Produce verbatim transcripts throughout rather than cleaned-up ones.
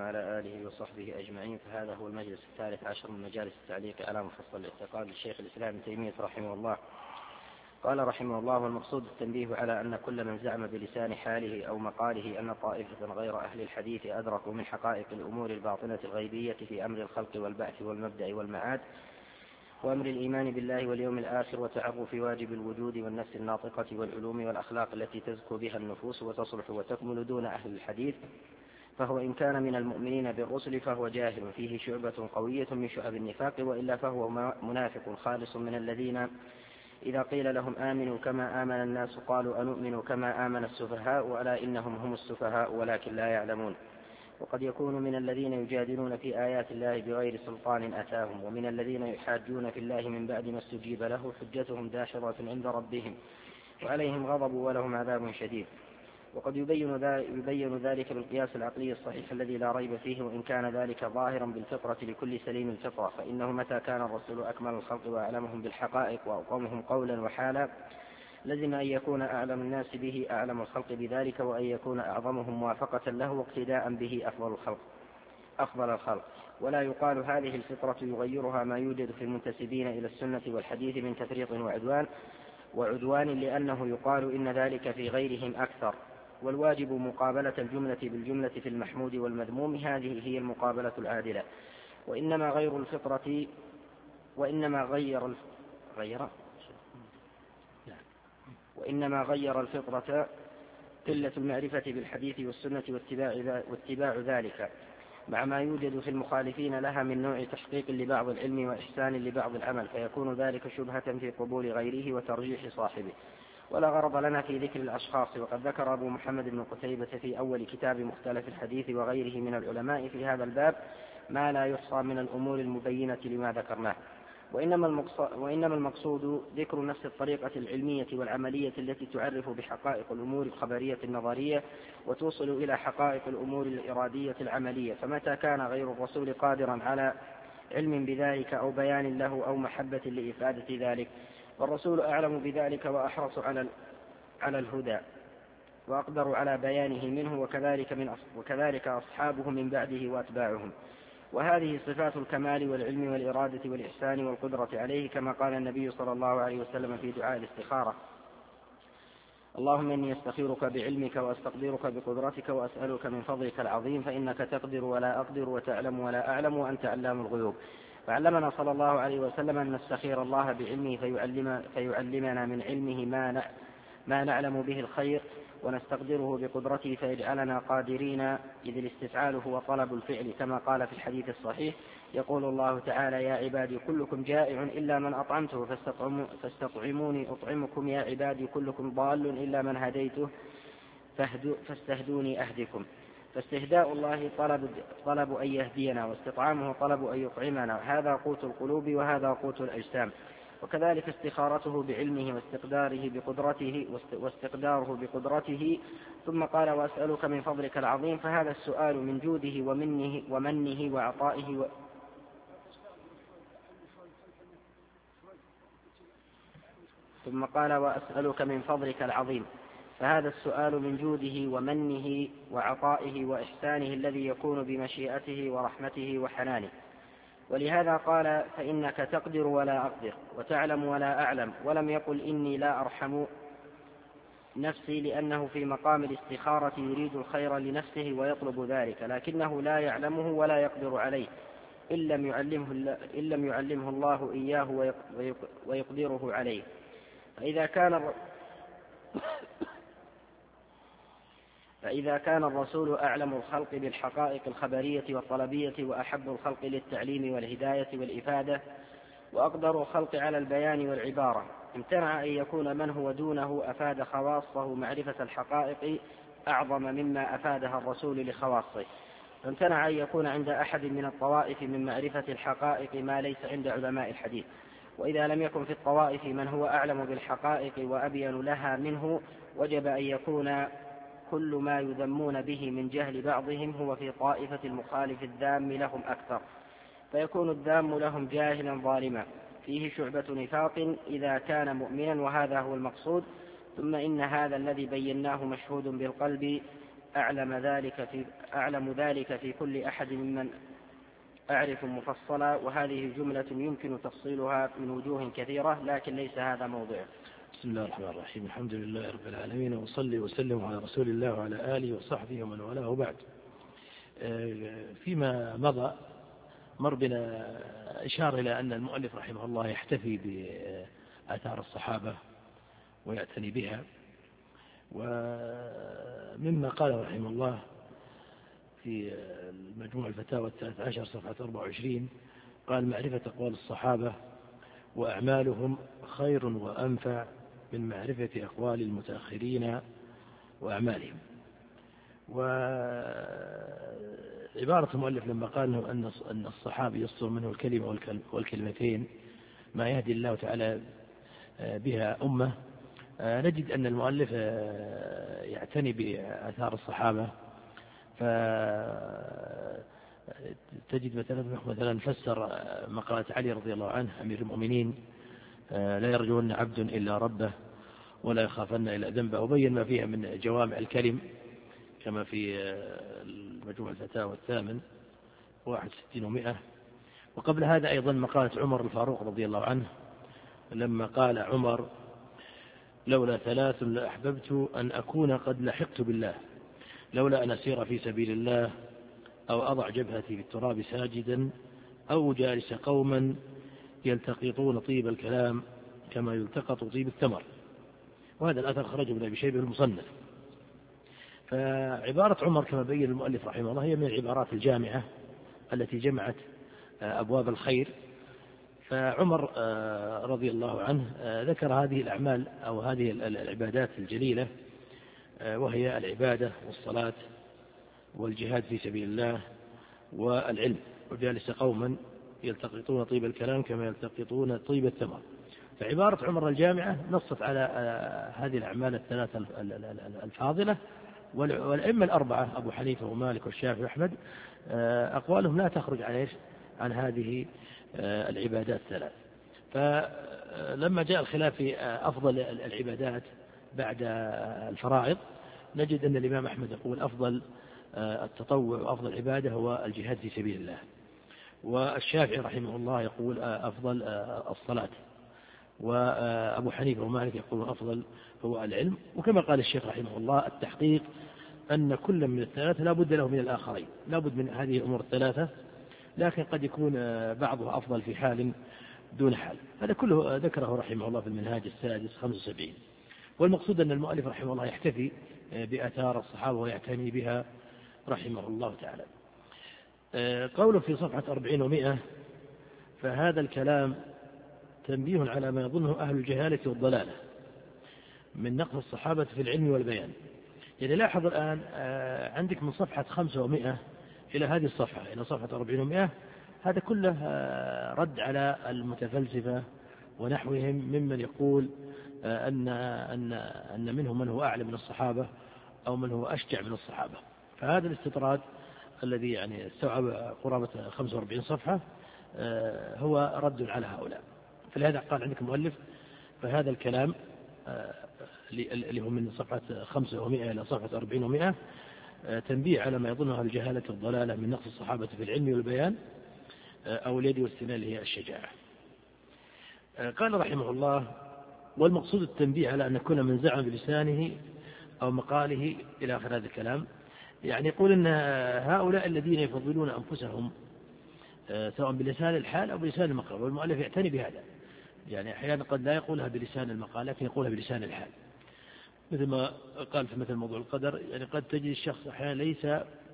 وعلى آله وصحبه أجمعين. فهذا هو المجلس الثالث عشر من مجالس التعليق على مفصل الاعتقاد للشيخ الإسلام ابن تيمية رحمه الله. قال رحمه الله: والمقصود التنبيه على أن كل من زعم بلسان حاله أو مقاله أن طائفة غير أهل الحديث أدركوا من حقائق الأمور الباطنة الغيبية في أمر الخلق والبعث والمبدأ والمعاد وأمر الإيمان بالله واليوم الآخر وتعرف واجب الوجود والنفس الناطقة والعلوم والأخلاق التي تزكو بها النفوس وتصلح وتكمل دون أهل الحديث، فهو إن كان من المؤمنين بالرسل فهو جاهل فيه شعبة قوية من شعب النفاق، وإلا فهو منافق خالص من الذين إذا قيل لهم آمنوا كما آمن الناس قالوا أنؤمن كما آمن السفهاء وألا إنهم هم السفهاء ولكن لا يعلمون. وقد يكون من الذين يجادلون في آيات الله بغير سلطان أتاهم، ومن الذين يحاجون في الله من بعد ما استجيب له حجتهم داحضة عند ربهم وعليهم غضب ولهم عذاب شديد. وقد يبين ذلك بالقياس العقلي الصحيح الذي لا ريب فيه، وإن كان ذلك ظاهرا بالفطرة لكل سليم الفطرة، فإنه متى كان الرسول أكمل الخلق وأعلمهم بالحقائق وأقومهم قولا وحالا لزم أن يكون أعلم الناس به أعلم الخلق بذلك، وأن يكون أعظمهم موافقة له واقتداء به أفضل الخلق أفضل الخلق ولا يقال هذه الفطرة يغيرها ما يوجد في المنتسبين إلى السنة والحديث من تفريط وعدوان وعدوان لأنه يقال إن ذلك في غيرهم أكثر. والواجب مقابلة الجملة بالجملة في المحمود والمذموم، هذه هي المقابلة العادلة. وإنما غير الفطرة وإنما غير غير وإنما غير الفطرة قلة المعرفة بالحديث والسنة واتباع, واتباع ذلك مع ما يوجد في المخالفين لها من نوع تحقيق لبعض العلم وإحسان لبعض العمل، فيكون ذلك شبهة في قبول غيره وترجيح صاحبه. ولا غرض لنا في ذكر الأشخاص، وقد ذكر أبو محمد بن قتيبة في أول كتاب مختلف الحديث وغيره من العلماء في هذا الباب ما لا يحصى من الأمور المبينة لما ذكرناه. وإنما المقصود ذكر نفس الطريقة العلمية والعملية التي تعرف بحقائق الأمور الخبرية النظرية وتوصل إلى حقائق الأمور الإرادية العملية. فمتى كان غير الرسول قادرا على علم بذلك أو بيان له أو محبة لإفادة ذلك، والرسول أعلم بذلك وأحرص على على الهدى وأقدر على بيانه منه، وكذلك, من وكذلك أصحابه من بعده وأتباعهم. وهذه صفات الكمال والعلم والإرادة والإحسان والقدرة عليه، كما قال النبي صلى الله عليه وسلم في دعاء الاستخارة: اللهم إني أستخيرك بعلمك وأستقدرك بقدرتك وأسألك من فضلك العظيم فإنك تقدر ولا أقدر وتعلم ولا أعلم وأنت علام الغيوب. فعلمنا صلى الله عليه وسلم أن نستخير الله بعلمه فيعلم فيعلمنا من علمه ما ما نعلم به الخير، ونستقدره بقدرته فيجعلنا قادرين، إذ الاستفعال هو طلب الفعل، كما قال في الحديث الصحيح: يقول الله تعالى: يا عبادي كلكم جائع إلا من أطعمته فاستطعموني أطعمكم، يا عبادي كلكم ضال إلا من هديته فاستهدوني أهدكم. فاستهداء الله طلب, طلب أن يهدينا، واستطعامه طلب أن يطعمنا، هذا قوت القلوب وهذا قوت الأجسام. وكذلك استخارته بعلمه واستقداره بقدرته واستقداره بقدرته. ثم قال: وأسألك من فضلك العظيم، فهذا السؤال من جوده ومنه ومنه وعطائه و... ثم قال: وأسألك من فضلك العظيم، فهذا السؤال من جوده ومنه وعطائه وإحسانه الذي يكون بمشيئته ورحمته وحنانه. ولهذا قال: فإنك تقدر ولا أقدر وتعلم ولا أعلم، ولم يقل إني لا أرحم نفسي، لأنه في مقام الاستخارة يريد الخير لنفسه ويطلب ذلك، لكنه لا يعلمه ولا يقدر عليه إن لم يعلمه, إن لم يعلمه الله إياه ويقدره عليه. فإذا كان فإذا كان الرسول أعلم الخلق بالحقائق الخبرية والطلبية وأحب الخلق للتعليم والهداية والإفادة وأقدر الخلق على البيان والعبارة، امتنع أن يكون من هو دونه أفاد خواصه معرفة الحقائق أعظم مما أفادها الرسول لخواصه، فامتنع أن يكون عند أحد من الطوائف من معرفة الحقائق ما ليس عند علماء الحديث. وإذا لم يكن في الطوائف من هو أعلم بالحقائق وأبين لها منه، وجب أن يكون كل ما يذمون به من جهل بعضهم هو في طائفة المخالف الذام لهم أكثر، فيكون الذام لهم جاهلا ظالما فيه شعبة نفاق إذا كان مؤمنا، وهذا هو المقصود. ثم إن هذا الذي بيناه مشهود بالقلب أعلم ذلك في, أعلم ذلك في كل أحد ممن أعرف مفصلا، وهذه جملة يمكن تفصيلها من وجوه كثيرة لكن ليس هذا موضعه. بسم الله الرحمن الرحيم. الحمد لله رب العالمين، وصلي وسلم على رسول الله وعلى آله وصحبه ومن والاه، وبعد. فيما مضى مر بنا إشارة إلى أن المؤلف رحمه الله يحتفي بآثار الصحابة ويعتني بها، ومما قال رحمه الله في المجموع الفتاوى الثالث عشر صفحة أربعة وعشرين قال: معرفة أقوال الصحابة وأعمالهم خير وأنفع من معرفة أقوال المتأخرين وأعمالهم. وعبارة المؤلف لما قال أن الصحابي يصدر منه الكلمة والكلمتين ما يهدي الله تعالى بها أمة، نجد أن المؤلف يعتني بآثار الصحابة، فتجد مثلا مثلا فسر مقالة علي رضي الله عنه أمير المؤمنين: لا يرجون عبد إلا ربه ولا يخافن إلا ذنبه، وبين ما فيها من جوامع الكلم كما في المجموع الفتاوى الثامن واحد وستين ومئة. وقبل هذا أيضا مقالة عمر الفاروق رضي الله عنه لما قال عمر: لولا ثلاث لأحببت أن أكون قد لحقت بالله، لولا أن أسير في سبيل الله، أو أضع جبهتي في التراب ساجدا، أو جالس قوما يلتقطون طيب الكلام كما يلتقط طيب الثمر. وهذا الأثر خرجه ابن أبي شيبة المصنف. فعبارة عمر كما بين المؤلف رحمه الله هي من العبارات الجامعة التي جمعت أبواب الخير. فعمر رضي الله عنه ذكر هذه الأعمال أو هذه العبادات الجليلة، وهي العبادة والصلاة والجهاد في سبيل الله والعلم، وجالس قوما يلتقطون طيب الكلام كما يلتقطون طيب الثمر. فعبارة عمر الجامعة نصت على هذه الأعمال الثلاثة الفاضلة. والأئمة الأربعة أبو حنيفة ومالك والشافعي وأحمد أقوالهم لا تخرج عن عن هذه العبادات الثلاث. فلما جاء الخلاف في أفضل العبادات بعد الفرائض، نجد أن الإمام أحمد يقول أفضل التطوع وأفضل العبادة هو الجهاد في سبيل الله، والشافعي رحمه الله يقول أفضل الصلاة، وأبو حنيفة ومالك يقول أفضل هو العلم. وكما قال الشيخ رحمه الله: التحقيق أن كل من الثلاثة لا بد له من الآخرين، لا بد من هذه الأمور الثلاثة، لكن قد يكون بعضها أفضل في حال دون حال. هذا كله ذكره رحمه الله في المنهاج السادس خمسة وسبعين. والمقصود أن المؤلف رحمه الله يحتفي بآثار الصحابة ويعتني بها رحمه الله تعالى. قوله في صفحة أربعين ومئة: فهذا الكلام تنبيه على ما يظنه أهل الجهالة والضلالة من نقص الصحابة في العلم والبيان. يعني لاحظ الآن عندك من صفحة خمسة ومئة إلى هذه الصفحة إلى صفحة أربعين ومئة، هذا كله رد على المتفلسفة ونحوهم ممن يقول أن أن أن منهم من هو أعلم من الصحابة أو من هو أشجع من الصحابة. فهذا الاستطراد الذي يعني استوعب قرابة خمسة وأربعين صفحة هو رد على هؤلاء. فلهذا قال عندك مؤلف: فهذا الكلام اللي هو من صفحة خمسة ومئة إلى صفحة أربعين ومئة تنبيه على ما يظنها الجهالة والضلالة من نقص الصحابة في العلم والبيان أو اليد والسنان اللي هي الشجاعة. قال رحمه الله: والمقصود التنبيه على أن كل من زعم بلسانه أو مقاله إلى آخر هذا الكلام. يعني يقول أن هؤلاء الذين يفضلون أنفسهم سواء بلسان الحال أو بلسان المقال، والمؤلف يعتني بهذا. يعني أحيانا قد لا يقولها بلسان المقال لكن يقولها بلسان الحال، مثل ما قال في مثل موضوع القدر. يعني قد تجد الشخص أحيانا ليس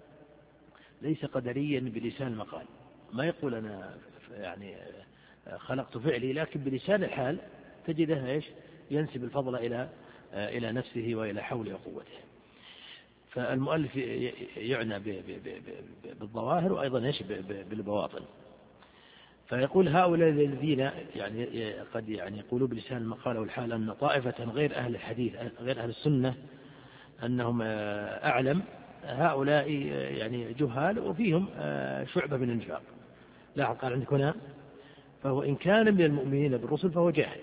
ليس قدريا بلسان المقال، ما يقول أنا يعني خلقت فعلي، لكن بلسان الحال تجده إيش ينسب الفضل إلى إلى نفسه وإلى حوله وقوته. فالمؤلف يعنى بالظواهر وأيضا إيش بالبواطن. فيقول: هؤلاء الذين يعني قد يعني يقولوا بلسان المقال والحال أن طائفة غير أهل الحديث غير أهل السنة أنهم أعلم، هؤلاء يعني جهال وفيهم شعبة من النفاق. لاحظ قال عندك هنا: فهو إن كان من المؤمنين بالرسل فهو جاهل،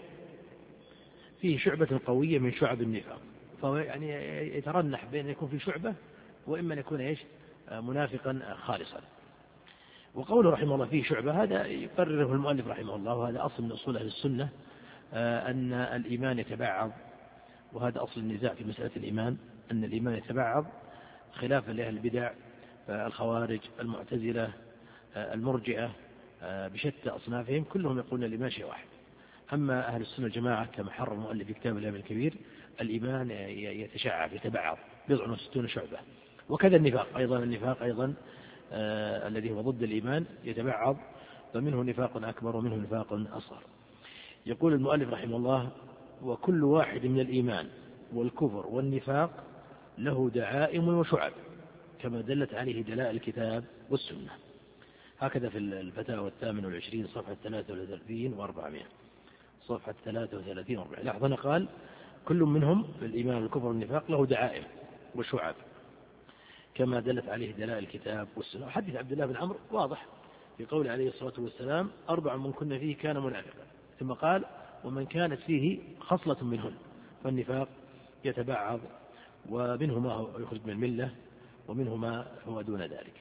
فيه شعبة قوية من شعب النفاق. فهو يعني يترنح بين يكون في شعبة وإما أن يكون إيش منافقا خالصا. وقوله رحمه الله فيه شعبة هذا يقرره المؤلف رحمه الله، وهذا أصل من أصول أهل السنة أن الإيمان يتبعض، وهذا أصل النزاع في مسألة الإيمان، أن الإيمان يتبعض خلافا لأهل البدع الخوارج المعتزلة المرجئة بشتى أصنافهم، كلهم يقولون الإيمان شيء واحد. أما أهل السنة الجماعة كما حرر المؤلف في كتاب الإيمان الكبير الإيمان يتشعب يتبعض بضع وستون شعبة. وكذا النفاق أيضا، النفاق أيضا آه الذي هو ضد الإيمان يتبعض، فمنه نفاق أكبر ومنه نفاق أصغر. يقول المؤلف رحمه الله: وكل واحد من الإيمان والكفر والنفاق له دعائم وشعب كما دلت عليه دلائل الكتاب والسنة. هكذا في الفتاوى الثامن والعشرين صفحة ثلاثة وثلاثين وأربعمائة، صفحة ثلاثة وثلاثين وأربعمائة. لاحظ هنا قال كل منهم في الإيمان والكفر والنفاق له دعائم وشعب كما دلت عليه دلائل الكتاب والسنة. حديث عبد الله بن عمرو واضح في قول عليه الصلاة والسلام: أربع من كنا فيه كان منافقا. ثم قال: ومن كانت فيه خصلة منهن فالنفاق يتبعض، ومنه ما هو يخرج من الملة ومنه ما هو دون ذلك.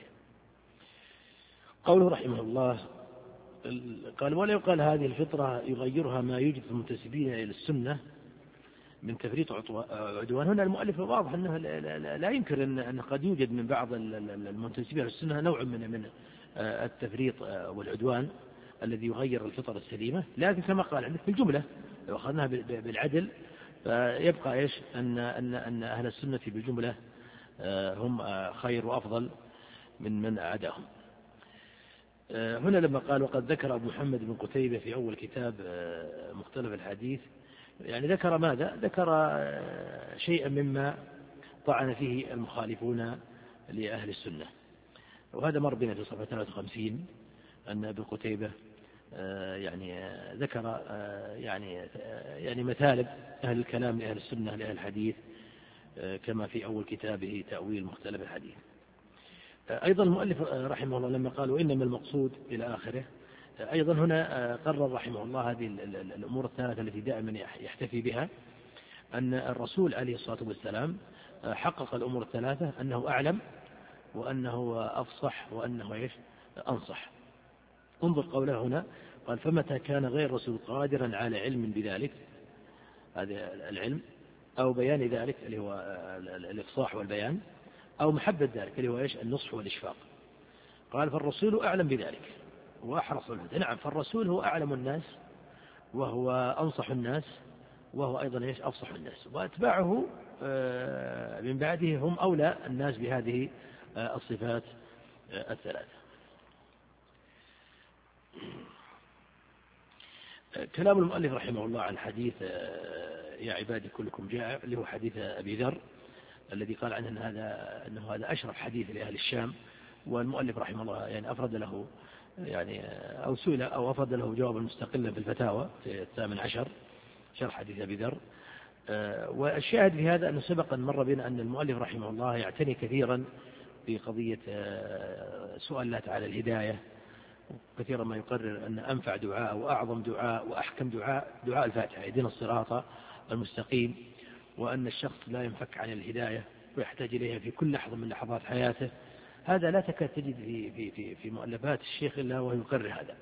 قوله رحمه الله قال: ولا يقال هذه الفطرة يغيرها ما يوجد في المنتسبين إلى السنة من تفريط عدوان. هنا المؤلف واضح أنه لا ينكر أن قد يوجد من بعض المنتسبين إلى السنة نوع من من التفريط والعدوان الذي يغير الفطر السليمة، لكن كما قال عندك في الجملة لو أخذناها بالعدل فيبقى إيش أن أن أن أهل السنة بالجملة هم خير وأفضل من من عداهم. هنا لما قال: وقد ذكر أبو محمد بن قتيبة في أول كتاب مختلف الحديث، يعني ذكر ماذا؟ ذكر شيئا مما طعن فيه المخالفون لأهل السنة، وهذا مر بنا في صفحة ثلاثة وخمسين أن ابن قتيبة يعني ذكر يعني يعني مثالب أهل الكلام لأهل السنة لأهل الحديث كما في أول كتابه تأويل مختلف الحديث. أيضا المؤلف رحمه الله لما قال: وإنما المقصود إلى آخره، أيضا هنا قرر رحمه الله هذه الأمور الثلاثة التي دائما يحتفي بها، أن الرسول عليه الصلاة والسلام حقق الأمور الثلاثة، أنه أعلم وأنه أفصح وأنه إيش أنصح. انظر قوله هنا قال: فمتى كان غير الرسول قادرا على علم بذلك، هذا العلم، أو بيان ذلك اللي هو الإفصاح والبيان، أو محبة ذلك اللي هو إيش النصح والإشفاق، قال: فالرسول أعلم بذلك وأحرص الهدى. نعم، فالرسول هو أعلم الناس وهو أنصح الناس وهو أيضا إيش أفصح الناس، وأتباعه من بعده هم أولى الناس بهذه الصفات الثلاثة. كلام المؤلف رحمه الله عن حديث يا عبادي كلكم جائع، اللي هو حديث أبي ذر الذي قال عنه أن هذا أنه هذا أشرف حديث لأهل الشام، والمؤلف رحمه الله يعني أفرد له يعني أو سئل أو أفرد له جوابا مستقلا في الفتاوى في الثامن عشر شرح حديث أبي ذر. والشاهد في هذا أنه سبق أن مر بنا أن المؤلف رحمه الله يعتني كثيرا بقضية سؤال الله تعالى الهداية، كثيرا ما يقرر أن أنفع دعاء وأعظم دعاء وأحكم دعاء دعاء الفاتحة: اهدنا الصراط المستقيم، وأن الشخص لا ينفك عن الهداية ويحتاج إليها في كل لحظة من لحظات حياته. هذا لا تكاد تجد في, في, في, في مؤلفات الشيخ إلا وهو يقرر هذا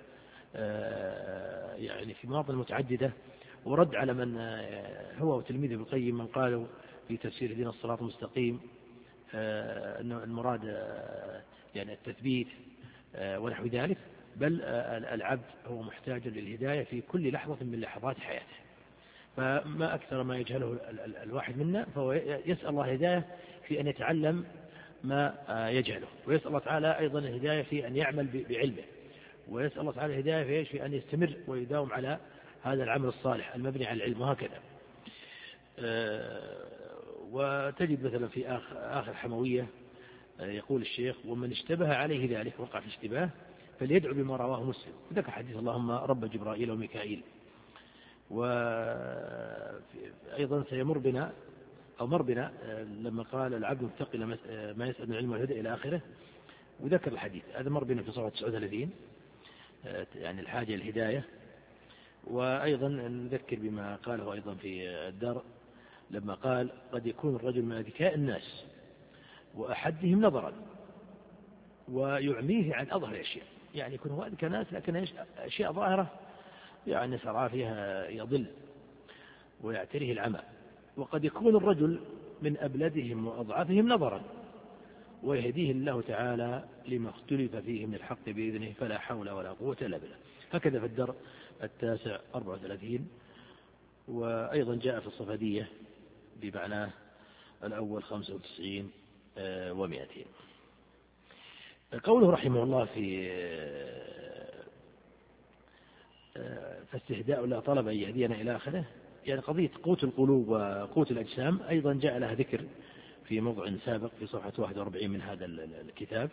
يعني في مواطن متعددة، ورد على من هو وتلميذه ابن القيم من قالوا في تفسير اهدنا الصراط المستقيم أن المراد يعني التثبيت ونحو ذلك، بل العبد هو محتاج للهداية في كل لحظة من لحظات حياته. فما أكثر ما يجهله الواحد منا، فهو يسأل الله هداية في أن يتعلم ما يجهله، ويسأل الله تعالى أيضا الهداية في أن يعمل بعلمه، ويسأل الله تعالى الهداية في أن يستمر ويداوم على هذا العمل الصالح المبني على العلم، وهكذا. وتجد مثلا في آخر, آخر حموية يقول الشيخ: ومن اشتبه عليه ذلك وقع في اشتباه فليدعو بما رواه مسلم، ذكر حديث اللهم رب جبرائيل وميكائيل. وأيضا سيمر بنا أو مر بنا لما قال: العبد متقي ما يسأل من العلم والهدى إلى آخره، وذكر الحديث هذا مر بنا في صفحة تسعة وثلاثين يعني الحاجة الهداية. وأيضا نذكر بما قاله أيضا في الدار لما قال: قد يكون الرجل من أذكاء الناس وأحدهم نظرا ويعميه عن أظهر الأشياء، يعني يكون هو أذكى ناس لكن أشياء ظاهرة يعني سرى فيها يضل ويعتريه العمى. وقد يكون الرجل من أبلدهم وأضعفهم نظرا ويهديه الله تعالى لما اختلف فيه من الحق بإذنه، فلا حول ولا قوة إلا بالله. هكذا في الدرء التاسع أربعة وثلاثين. وأيضا جاء في الصفدية بمعناه الأول خمسة وتسعين ومئتين. قوله رحمه الله في فاستهداء لا طلب أن يهدينا إلى آخره، يعني قضية قوت القلوب وقوت الأجسام أيضا جاء لها ذكر في موضع سابق في صفحة واحد وأربعين من هذا الكتاب.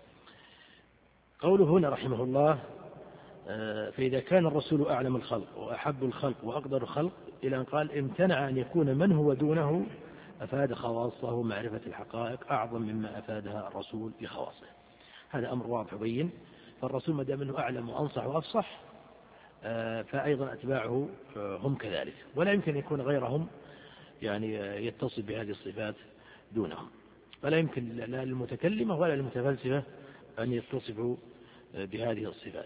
قوله هنا رحمه الله فإذا كان الرسول أعلم الخلق وأحب الخلق وأقدر الخلق، إلى أن قال امتنع أن يكون من هو دونه أفاد خواصه معرفة الحقائق أعظم مما أفادها الرسول بخواصه. هذا أمر واضح وبين. فالرسول ما دام أنه أعلم وأنصح وأفصح فأيضا أتباعه هم كذلك، ولا يمكن يكون غيرهم يعني يتصل بهذه الصفات دونهم، ولا يمكن لا للمتكلمة ولا للمتفلسفة أن يتصفوا بهذه الصفات.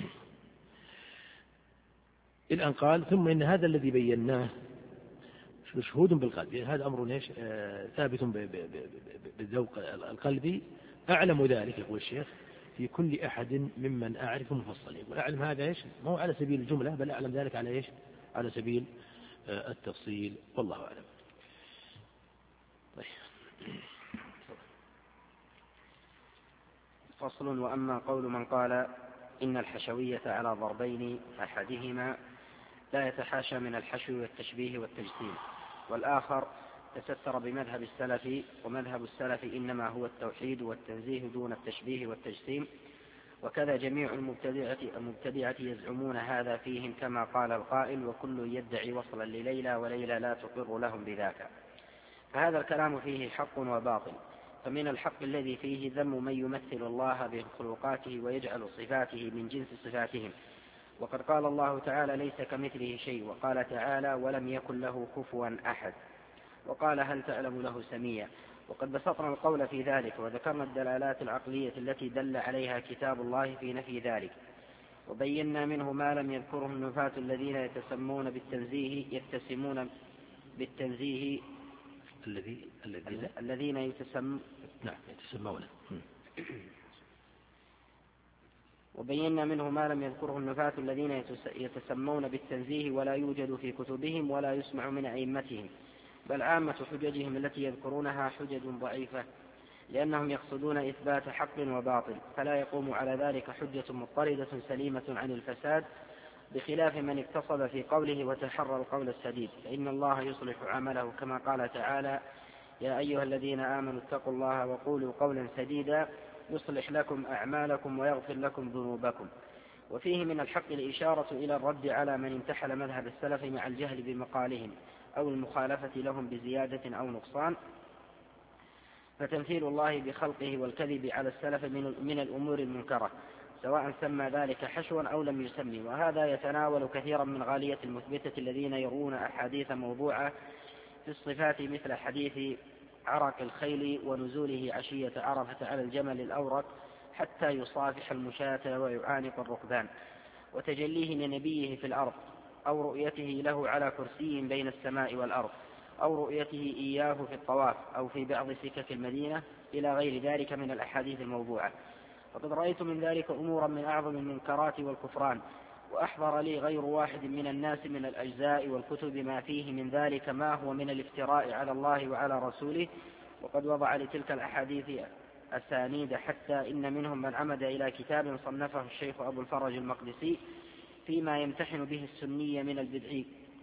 الآن قال ثم إن هذا الذي بيناه مشهود بالقلب، يعني هذا أمر إيش ثابت بالذوق القلبي، أعلم ذلك يقول الشيخ في كل أحد ممن أعرف مفصلين. والأعلم هذا إيش ما هو على سبيل الجملة، بل أعلم ذلك على إيش على سبيل التفصيل، والله أعلم. طيب. فصل. وأما قول من قال إن الحشوية على ضربين أحدهما لا يتحاشى من الحشو والتشبيه والتجسيم، والآخر تستر بمذهب السلف، ومذهب السلف إنما هو التوحيد والتنزيه دون التشبيه والتجسيم، وكذا جميع المبتدعة, المبتدعة يزعمون هذا فيهم كما قال القائل وكل يدعي وصلا لليلى وليلى لا تقر لهم بذاك. فهذا الكلام فيه حق وباطل. فمن الحق الذي فيه ذم من يمثل الله بخلقاته ويجعل صفاته من جنس صفاتهم، وقد قال الله تعالى ليس كمثله شيء، وقال تعالى ولم يكن له كفوا أحد، وقال هل تعلم له سميا. وقد بسطنا القول في ذلك وذكرنا الدلالات العقلية التي دل عليها كتاب الله في نفي ذلك، وبينا منه ما لم يذكره النفاة الذين يتسمون بالتنزيه يتسمون بالتنزيه الذي الذين الذين يتسم نعم يتسمون وبينا منه ما لم يذكره النفاة الذين يتسمون بالتنزيه ولا يوجد في كتبهم ولا يسمع من أئمتهم، بل عامة حججهم التي يذكرونها حجج ضعيفة، لأنهم يقصدون إثبات حق وباطل، فلا يقوم على ذلك حجة مضطردة سليمة عن الفساد، بخلاف من اقتصد في قوله وتحرى القول السديد، فإن الله يصلح عمله كما قال تعالى يا أيها الذين آمنوا اتقوا الله وقولوا قولا سديدا يصلح لكم أعمالكم ويغفر لكم ذنوبكم. وفيه من الحق الإشارة إلى الرد على من انتحل مذهب السلف مع الجهل بمقالهم أو المخالفة لهم بزيادة أو نقصان، فتمثيل الله بخلقه والكذب على السلف من الأمور المنكرة، سواء سمى ذلك حشوا أو لم يسمي. وهذا يتناول كثيرا من غالية المثبتة الذين يرون أحاديث موضوعة في الصفات مثل حديث عرق الخيل ونزوله عشية عرفة على الجمل الأورق حتى يصافح المشاة ويعانق الركبان، وتجليه لنبيه في الأرض، أو رؤيته له على كرسي بين السماء والأرض، أو رؤيته إياه في الطواف أو في بعض سكك المدينة، إلى غير ذلك من الأحاديث الموضوعة. وقد رأيت من ذلك أمورا من أعظم المنكرات والكفران، وأحضر لي غير واحد من الناس من الأجزاء والكتب ما فيه من ذلك ما هو من الافتراء على الله وعلى رسوله. وقد وضع لتلك الأحاديث أسانيد، حتى إن منهم من عمد إلى كتاب صنفه الشيخ أبو الفرج المقدسي فيما يمتحن به السنية من البدعي،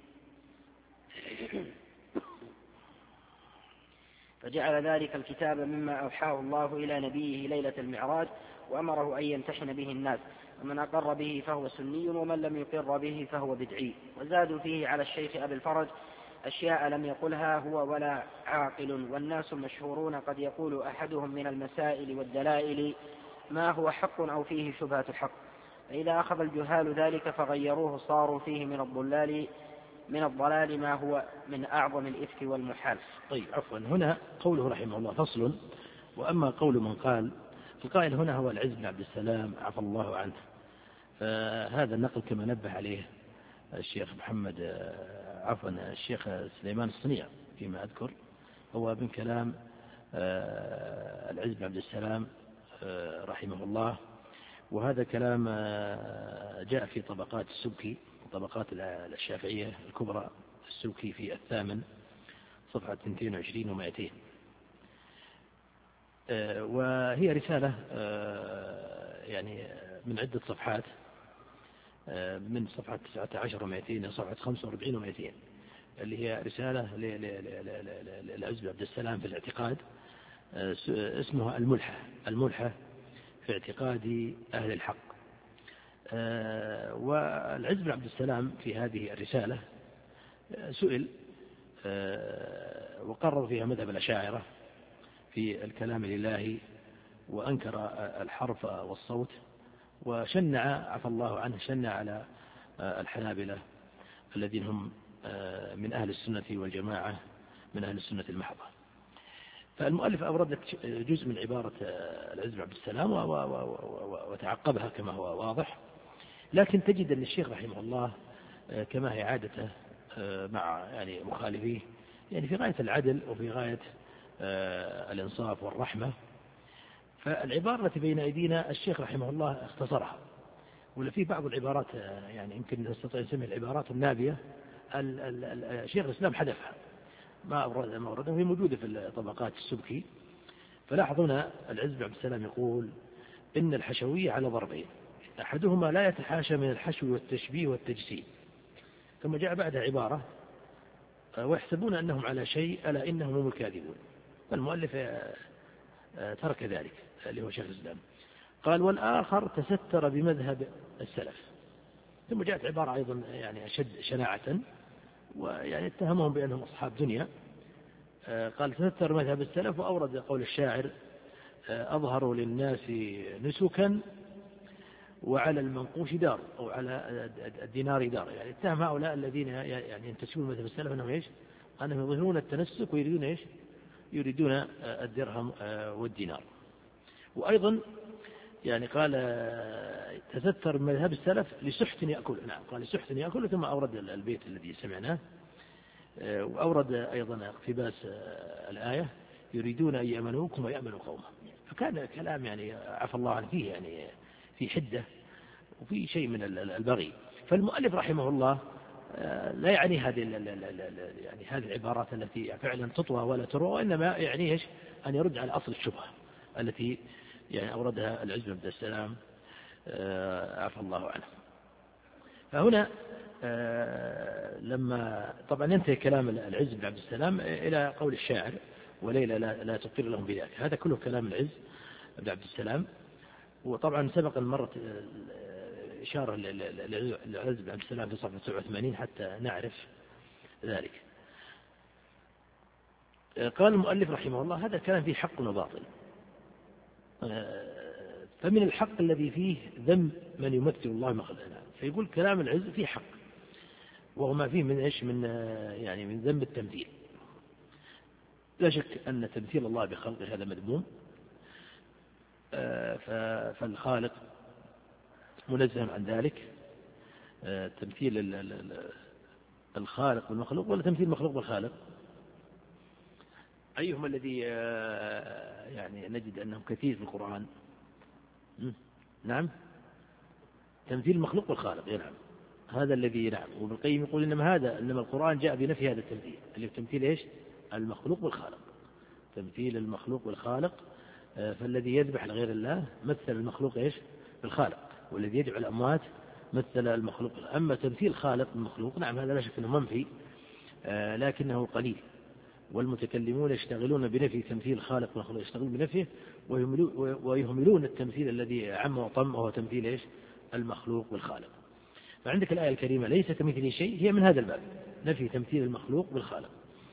فجعل ذلك الكتاب مما أوحاه الله إلى نبيه ليلة المعراج، وأمره أن يمتحن به الناس، ومن أقر به فهو سني ومن لم يقر به فهو بدعي. وزادوا فيه على الشيخ أبي الفرج أشياء لم يقلها هو ولا عاقل، والناس مشهورون قد يقول أحدهم من المسائل والدلائل ما هو حق أو فيه شبهة حق، فإذا أخذ الجهال ذلك فغيروه صاروا فيه من الضلال من الضلال ما هو من أعظم الإفك والمحال. طيب عفوا، هنا قوله رحمه الله فصل، وأما قول من قال، القائل هنا هو العز بن عبد السلام عفى الله عنه، فهذا النقل كما نبه عليه الشيخ محمد عفوا الشيخ سليمان الصنيع فيما أذكر، هو من كلام العز بن عبد السلام رحمه الله، وهذا كلام جاء في طبقات السبكي، طبقات الشافعية الكبرى السبكي في الثامن صفحة اثنين وعشرين ومائتين، وهي رسالة يعني من عدة صفحات، من صفحة تسعة عشر ومائتين إلى صفحة خمسة وأربعين ومائتين، اللي هي رسالة للعز بن عبد السلام في الاعتقاد، اسمها الملحة الملحة في اعتقاد أهل الحق. والعز بن عبد السلام في هذه الرسالة سئل وقرر فيها مذهب الأشاعرة في الكلام لله، وأنكر الحرف والصوت، وشنع عفى الله عنه شنع على الحنابلة الذين هم من أهل السنة والجماعة من أهل السنة المحضة. فالمؤلف أورد جزء من عبارة العز بن عبد السلام وتعقبها كما هو واضح، لكن تجد أن الشيخ رحمه الله كما هي عادته مع يعني مخالفيه يعني في غاية العدل وفي غاية الإنصاف والرحمة. فالعبارة التي بين أيدينا الشيخ رحمه الله اختصرها، ولا في بعض العبارات يعني يمكن نستطيع نسميها العبارات النابية الشيخ الإسلام حذفها، ما أورد ما أورده، وهي موجودة في طبقات السبكي. فلاحظوا هنا العز بن عبد السلام يقول إن الحشوية على ضربين، أحدهما لا يتحاشى من الحشو والتشبيه والتجسيم، ثم جاء بعدها عبارة ويحسبون أنهم على شيء ألا إنهم هم الكاذبون. فالمؤلف ترك ذلك اللي هو شيخ الإسلام، قال والآخر تستر بمذهب السلف. ثم جاءت عبارة أيضا يعني أشد شناعة، ويعني اتهمهم بأنهم أصحاب دنيا، قال تستر مذهب السلف، وأورد قول الشاعر أظهروا للناس نسكا وعلى المنقوش دار، أو على الدينار دار. يعني اتهم هؤلاء الذين يعني ينتسبون مذهب السلف أنهم إيش؟ أنهم يظهرون التنسك ويريدون إيش؟ يريدون الدرهم والدينار. وأيضا يعني قال تستر مذهب السلف لسحت يأكل، نعم قال لسحت يأكل، ثم أورد البيت الذي سمعناه، وأورد أيضا اقتباس الآية يريدون أن يأمنوكم ويأمنوا قومهم. فكان كلام يعني عفى الله عنه فيه يعني في حدة وفي شيء من البغي. فالمؤلف رحمه الله لا يعني هذه يعني هذه العبارات التي فعلا تطوى ولا تروى، وإنما يعني إيش؟ أن يرد على أصل الشبهة التي يعني أوردها العز بن عبد السلام عفى الله عنه. فهنا لما طبعا ينتهي كلام العز بن عبد السلام إلى قول الشاعر وليلى لا, لا تقر لهم بذلك، هذا كله كلام العز بن عبد السلام. وطبعا سبق المرة إشارة للعز بن عبد السلام في صفحة سبعة وثمانين حتى نعرف ذلك. قال المؤلف رحمه الله هذا الكلام فيه حق وباطل، فمن الحق الذي فيه ذم من يمثل الله مخلوقا، فيقول كلام العز فيه حق، وهو ما فيه من إيش؟ من يعني من ذم التمثيل. لا شك أن تمثيل الله بخلقه هذا مذموم، فالخالق منزه عن ذلك، تمثيل الخالق بالمخلوق ولا تمثيل المخلوق بالخالق؟ أيهما الذي يعني نجد أنه كثير في القرآن؟ نعم تمثيل المخلوق بالخالق، نعم هذا الذي نعم. وابن القيم يقول إنما هذا إنما القرآن جاء بنفي هذا التمثيل، اللي تمثيل إيش؟ المخلوق بالخالق، تمثيل المخلوق بالخالق. فالذي يذبح لغير الله مثل المخلوق إيش؟ بالخالق، والذي يدعو الأموات مثل المخلوق. أما تمثيل الخالق بالمخلوق نعم هذا لا شك أنه منفي، لكنه قليل، والمتكلمون يشتغلون بنفي تمثيل الخالق بالمخلوق، يشتغلون بنفيه ويهملون التمثيل الذي عم وطم وهو تمثيل إيش؟ المخلوق بالخالق. فعندك الآية الكريمة ليس كمثله شيء، هي من هذا الباب، نفي تمثيل المخلوق بالخالق.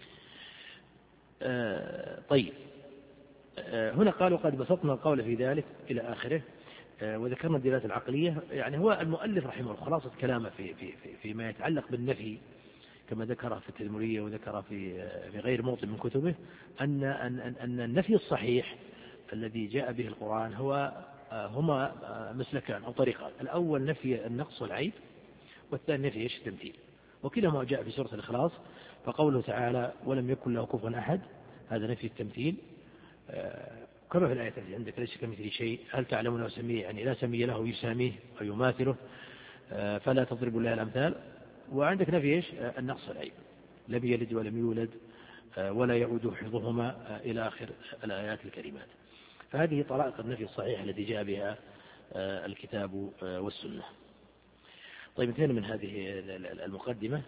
آه طيب آه هنا قالوا قد بسطنا القول في ذلك إلى آخره، آه وذكرنا الدلالات العقلية. يعني هو المؤلف رحمه الله خلاصة كلامه في في في فيما يتعلق بالنفي كما ذكر في التدمرية وذكر في في غير موطن من كتبه أن أن أن النفي الصحيح الذي جاء به القرآن هو هما مسلكان أو طريقان. الأول نفي النقص والعيب، والثاني نفي إيش التمثيل، وكلاهما جاء في سورة الإخلاص. فقوله تعالى ولم يكن له كفوا أحد، هذا نفي التمثيل كما في الآية التي عندك ليس كمثله شيء، هل تعلم له سميه، يعني لا سمي له يساميه أو يماثله، فلا تضربوا الله الأمثال. وعندك نفي إيش النقص والعيب، لم يلد ولم يولد ولا يعود حفظهما إلى آخر الآيات الكريمات. فهذه طرائق النفي الصحيحة التي جاء بها الكتاب والسنة. طيب انتهينا من هذه المقدمة.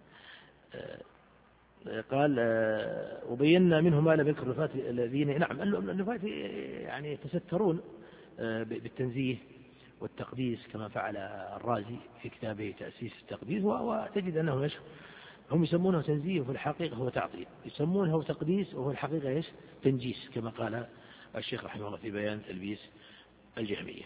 قال وبينا منه ما لم يذكر النفاة الذين نعم النفاة يعني يتسترون بالتنزيه والتقديس كما فعل الرازي في كتابه تأسيس التقديس، وتجد أنه إيش هم يسمونه تنزيه وفي الحقيقة هو تعطيل، يسمونه تقديس وهو الحقيقة إيش تنجيس كما قال الشيخ رحمه الله في بيان تلبيس الجهمية.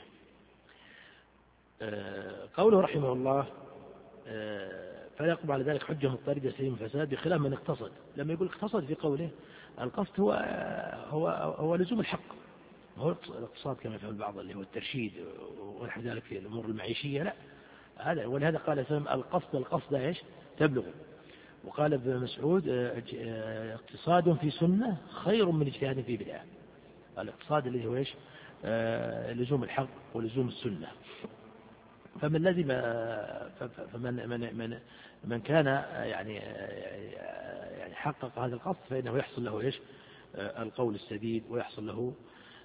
قوله رحمه الله فلا يقبل على ذلك حجة مضطردة سليم فساد بخلاف من اقتصد. لما يقول اقتصد في قوله القصد هو هو هو لزوم الحق، هو الاقتصاد كما يفعل البعض اللي هو الترشيد ونحو ذلك في الأمور المعيشية، لا هذا. ولهذا قال سلم القصد القصد ايش تبلغ. وقال ابن مسعود اقتصاد في سنة خير من اجتهاد في بدعة. الاقتصاد اللي هو ايش لزوم الحق ولزوم السنة. فمن لزم فمن من من من كان يعني يعني حقق هذا القصد فإنه يحصل له ايش القول السديد، ويحصل له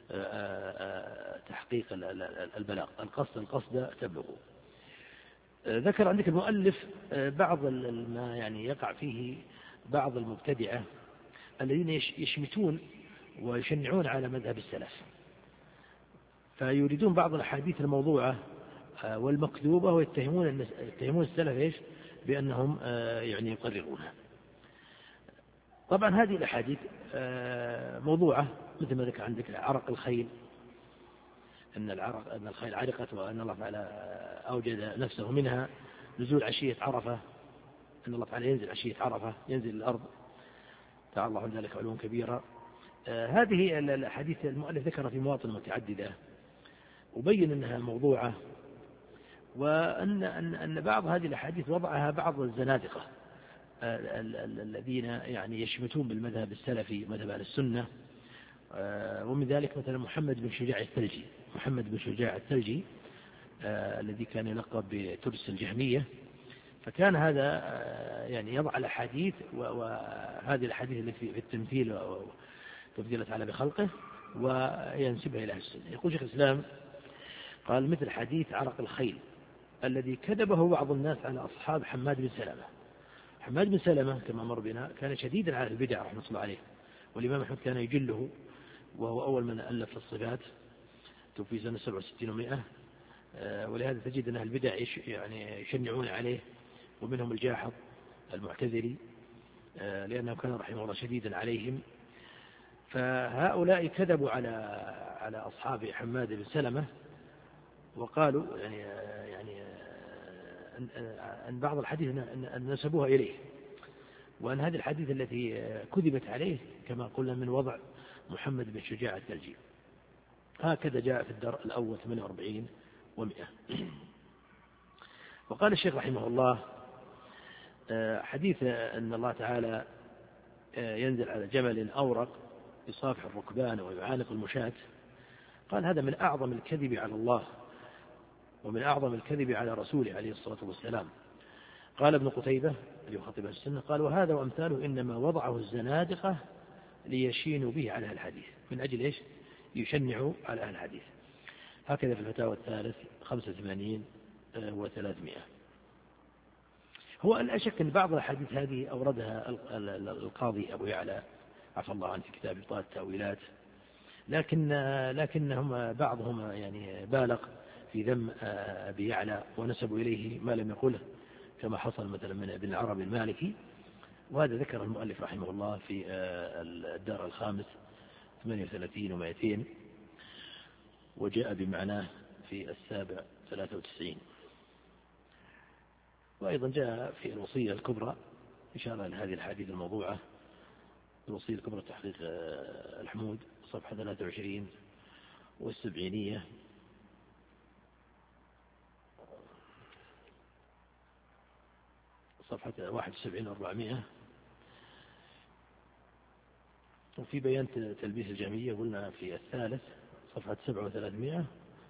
تحقيق البلاغ. القصد القصد تبلغ. ذكر عندك المؤلف بعض ما يعني يقع فيه بعض المبتدعة الذين يشمتون ويشنعون على مذهب السلف، فيريدون بعض الأحاديث الموضوعة والمكذوبة ويتهمون يتهمون السلف ايش بأنهم يعني يقررونها. طبعا هذه الأحاديث موضوعة مثل ما ذكر عندك عرق الخيل، أن العرق أن الخيل عرقت وأن الله تعالى أوجد نفسه منها، نزول عشية عرفة، أن الله تعالى ينزل عشية عرفة ينزل الأرض، تعالى الله عن ذلك علوم كبيرة. هذه الأحاديث المؤلف ذكر في مواطن متعددة وبين أنها موضوعة، وأن أن أن بعض هذه الأحاديث وضعها بعض الزنادقة الذين يعني يشمتون بالمذهب السلفي مذهب أهل السنة. ومن ذلك مثلا محمد بن شجاع الثلجي محمد بن شجاع الثلجي الذي كان يلقب بترس الجهمية. فكان هذا يعني يضع الأحاديث وهذه الأحاديث التي في التمثيل وتمثيل تعالى بخلقه وينسبها إلى أهل السنة. يقول شيخ الإسلام قال مثل حديث عرق الخيل الذي كذبه بعض الناس على أصحاب حماد بن سلمة. حماد بن سلمة كما مر بنا كان شديدا على البدع رحمة الله عليه، والإمام أحمد كان يجله، وهو أول من ألف الصفات، توفي سنة سبعة وستين ومائة. ولهذا تجد أن أهل البدع يعني يشنعون عليه، ومنهم الجاحظ المعتذري لأنه كان رحمه الله شديدا عليهم. فهؤلاء كذبوا على على أصحاب حماد بن سلمة وقالوا يعني يعني أن بعض الحديث أن نسبوها إليه، وأن هذه الحديث التي كذبت عليه كما قلنا من وضع محمد بن شجاع الثلجي. هكذا جاء في الدرء الأول ثمانية وأربعين ومئة. وقال الشيخ رحمه الله حديث أن الله تعالى ينزل على جمل أورق يصافح الركبان ويعانق المشاة، قال هذا من أعظم الكذب على الله ومن أعظم الكذب على رسوله عليه الصلاة والسلام. قال ابن قتيبة يخاطب السنة قال وهذا وأمثاله إنما وضعه الزنادقة ليشينوا به على الحديث، من أجل إيش يشنعوا على أهل الحديث. هكذا في الفتاوى الثالث خمسة وثمانين وثلاثمائة. هو لا شك أن بعض الحديث هذه أوردها القاضي أبو يعلى عفى الله عنه في كتاب إبطال التأويلات، لكن لكنهم بعضهم يعني بالغ في ذم أبي يعلى ونسبوا إليه ما لم يقله، كما حصل مثلا من ابن العربي المالكي، وهذا ذكر المؤلف رحمه الله في الدار الخامس ثمانية وثلاثين ومائتين، وجاء بمعناه في السابع ثلاثة وتسعين. وأيضا جاء في الوصية الكبرى إشارة إلى هذه الحديث الموضوعة، الوصية الكبرى تحقيق الحمود صفحة ثلاثة وعشرين، والسبعينية صفحة واحد وسبعين وأربعمائة. وفي بيان تلبيس الجهمية قلنا في الثالث صفحة سبعة وثلاثمائة،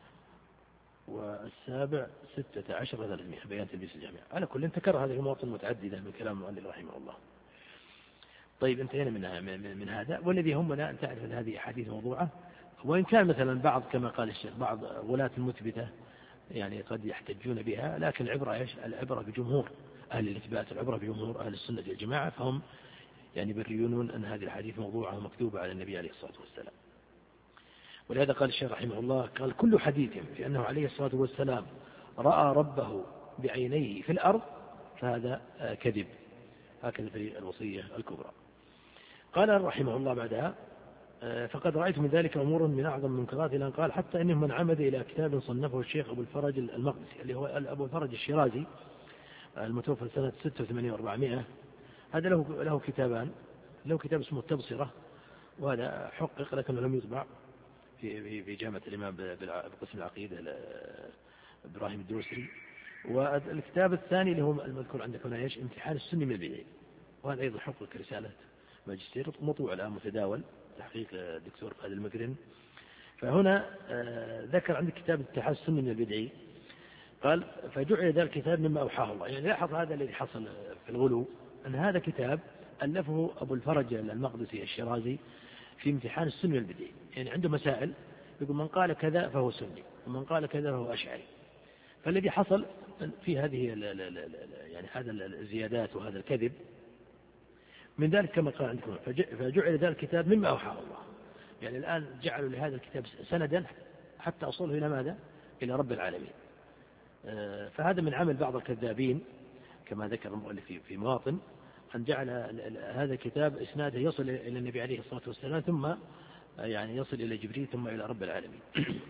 والسابع ستة عشر وثلاثمائة بيان تلبيس الجهمية. على كل تكرر هذه المواطن متعددة من كلام المؤلف رحمه الله. طيب انتهينا من, من هذا. والذي يهمنا أن تعرف أن هذه أحاديث موضوعة، وإن كان مثلا بعض كما قال الشيخ بعض ولاة المثبتة يعني قد يحتجون بها، لكن العبرة إيش؟ العبرة بجمهور أهل الإثبات، العبرة بجمهور أهل السنة والجماعة، فهم يعني بريونون أن هذه الحديث موضوعة ومكتوبة على النبي عليه الصلاة والسلام. ولهذا قال الشيخ رحمه الله قال كل حديث في أنه عليه الصلاة والسلام رأى ربه بعينيه في الأرض فهذا كذب. هكذا في الوصية الكبرى. قال رحمه الله بعدها فقد رأيت من ذلك أمور من أعظم المنكرات، لأن قال حتى إنهم من عمد إلى كتاب صنفه الشيخ أبو الفرج المقدسي اللي هو أبو الفرج الشيرازي المتوفى سنة ستة وثمانين وأربعمائة. هذا له له كتابان، له كتاب اسمه التبصرة، وهذا حقق لكنه لم يطبع في في جامعة الإمام بقسم العقيدة إبراهيم الدروسري. والكتاب الثاني اللي هو المذكور عندك هنا ايش؟ امتحان السني من البدع، وهذا أيضا حقق رسالة ماجستير مطبوع الآن متداول تحقيق الدكتور فهد المقرن. فهنا ذكر عندك كتاب امتحان السني من البدع، قال فجعل ذا الكتاب مما أوحاه الله. يعني لاحظ هذا الذي حصل في الغلو، أن هذا كتاب ألفه أبو الفرج المقدسي الشيرازي في امتحان السنة والبدع. يعني عنده مسائل يقول من قال كذا فهو سني، ومن قال كذا فهو أشعري. فالذي حصل في هذه يعني هذا الزيادات وهذا الكذب من ذلك كما قال عندكم فجعل ذا الكتاب مما أوحاه الله. يعني الآن جعلوا لهذا الكتاب سندا حتى أصله إلى ماذا؟ إلى رب العالمين. فهذا من عمل بعض الكذابين كما ذكر المؤلف في مواطن، أن جعل هذا الكتاب إسناده يصل إلى النبي عليه الصلاة والسلام ثم يعني يصل إلى جبريل ثم إلى رب العالمين.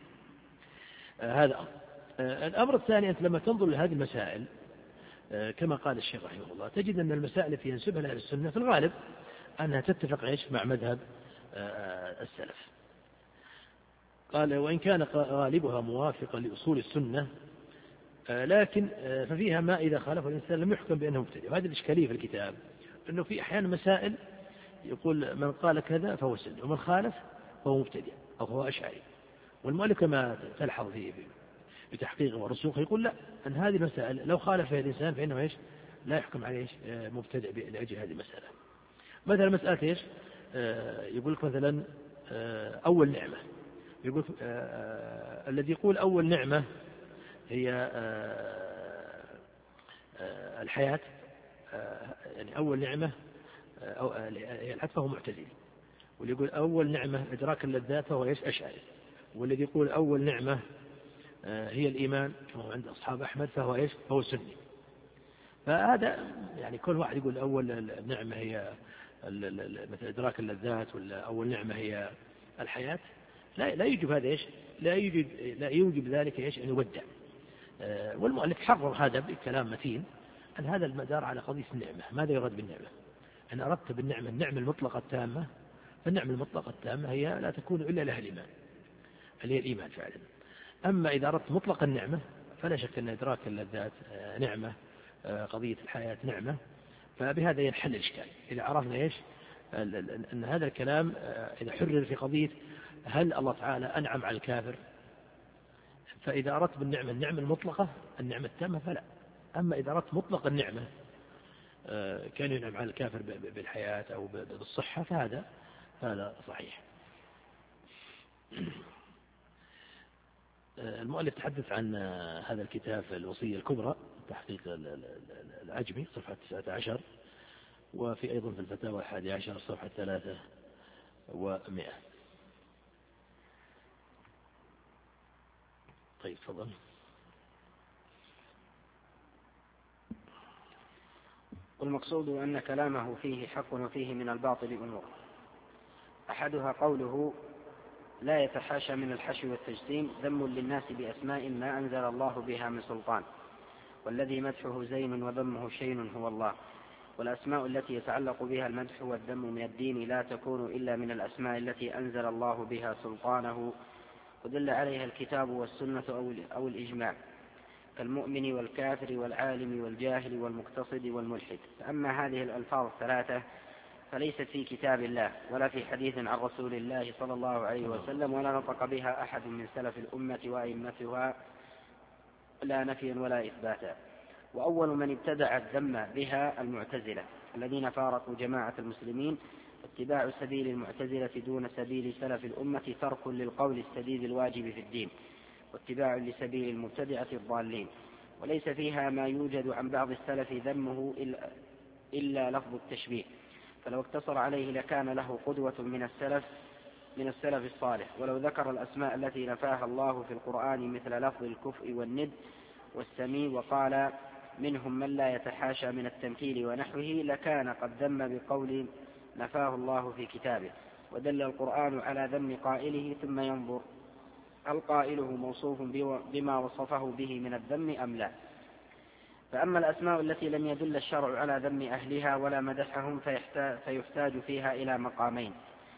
هذا الأمر الثاني، أنت لما تنظر لهذه المسائل كما قال الشيخ رحمه الله تجد أن المسائل التي ينسبها لأهل السنة في الغالب أنها تتفق إيش مع مذهب السلف. قال وإن كان غالبها موافقا لأصول السنة لكن ففيها ما إذا خالف الإنسان لم يحكم بأنه مبتدع. وهذه الإشكالية في الكتاب، أنه في أحيانا مسائل يقول من قال كذا فهو سني، ومن خالف فهو مبتدع أو هو أشعري. والمؤلف كما تلحظ فيه بتحقيقه ورسوخه يقول لا، أن هذه المسائل لو خالف فيها الإنسان فإنه إيش لا يحكم عليه إيش مبتدع لأجل هذه المسألة. مثلا مسألة إيش يقول لك مثلا أول نعمة، يقول الذي يقول أول نعمة هي الحياة، يعني أول نعمة هي الحياة فهو معتزلي، واللي يقول أول نعمة إدراك اللذات فهو إيش أشعري، والذي يقول أول نعمة هي الإيمان فهو عند أصحاب أحمد فهو إيش فهو سني. فهذا يعني كل واحد يقول أول نعمة هي مثل إدراك اللذات، ولا أول نعمة هي الحياة، لا لا يوجب هذا إيش لا يوجب لا يوجب ذلك إيش أن يودع. والمؤلف حرر هذا بكلام متين أن هذا المدار على قضية النعمة. ماذا يراد بالنعمة؟ أن أردت بالنعمة النعمة المطلقة التامة، فالنعمة المطلقة التامة هي لا تكون إلا لها الإيمان، اللي هي الإيمان فعلا. أما إذا أردت مطلق النعمة فلا شك أن إدراك اللذات نعمة، قضية الحياة نعمة. فبهذا ينحل الإشكال إذا عرفنا إيش أن هذا الكلام إذا حرر في قضية هل الله تعالى أنعم على الكافر، فإذا أردت بالنعمة النعمة المطلقة النعمة التامة فلا. أما إذا أردت مطلق النعمة كان ينعم على الكافر بالحياة أو بالصحة فهذا هذا صحيح. المؤلف تحدث عن هذا الكتاب الوصية الكبرى تحقيق العجمي صفحة تسعة عشر، وفي أيضا في الفتاوى الحادي عشر صفحة ثلاثة ومئة. طيب تفضل. والمقصود أن كلامه فيه حق وفيه من الباطل أمور. أحدها قوله لا يتحاشى من الحشو والتجسيم ذم للناس بأسماء ما أنزل الله بها من سلطان، والذي مدحه زين وذمه شين هو الله. والأسماء التي يتعلق بها المدح والذم من الدين لا تكون إلا من الأسماء التي أنزل الله بها سلطانه ودل عليها الكتاب والسنة أو الإجماع، كالمؤمن والكافر والعالم والجاهل والمقتصد والملحد. فأما هذه الألفاظ الثلاثة فليست في كتاب الله ولا في حديث عن رسول الله صلى الله عليه وسلم، ولا نطق بها أحد من سلف الأمة وأئمتها لا نفيا ولا إثباتا. وأول من ابتدع الذم بها المعتزلة الذين فارقوا جماعة المسلمين. اتباع سبيل المعتزلة دون سبيل سلف الأمة ترك للقول السديد الواجب في الدين، واتباع لسبيل المبتدعة الضالين، وليس فيها ما يوجد عن بعض السلف ذمه إلا لفظ التشبيه، فلو اقتصر عليه لكان له قدوة من السلف من السلف الصالح. ولو ذكر الأسماء التي نفاها الله في القرآن مثل لفظ الكفء والند والسميع وقال منهم من لا يتحاشى من التمثيل ونحوه لكان قد ذم بقول نفاه الله في كتابه. ودل القرآن على ذم قائله ثم ينظر هل قائله موصوف بما وصفه به من الذم أم لا. فأما الأسماء التي لم يدل الشرع على ذم أهلها ولا مدحهم فيحتاج فيها إلى مقامين: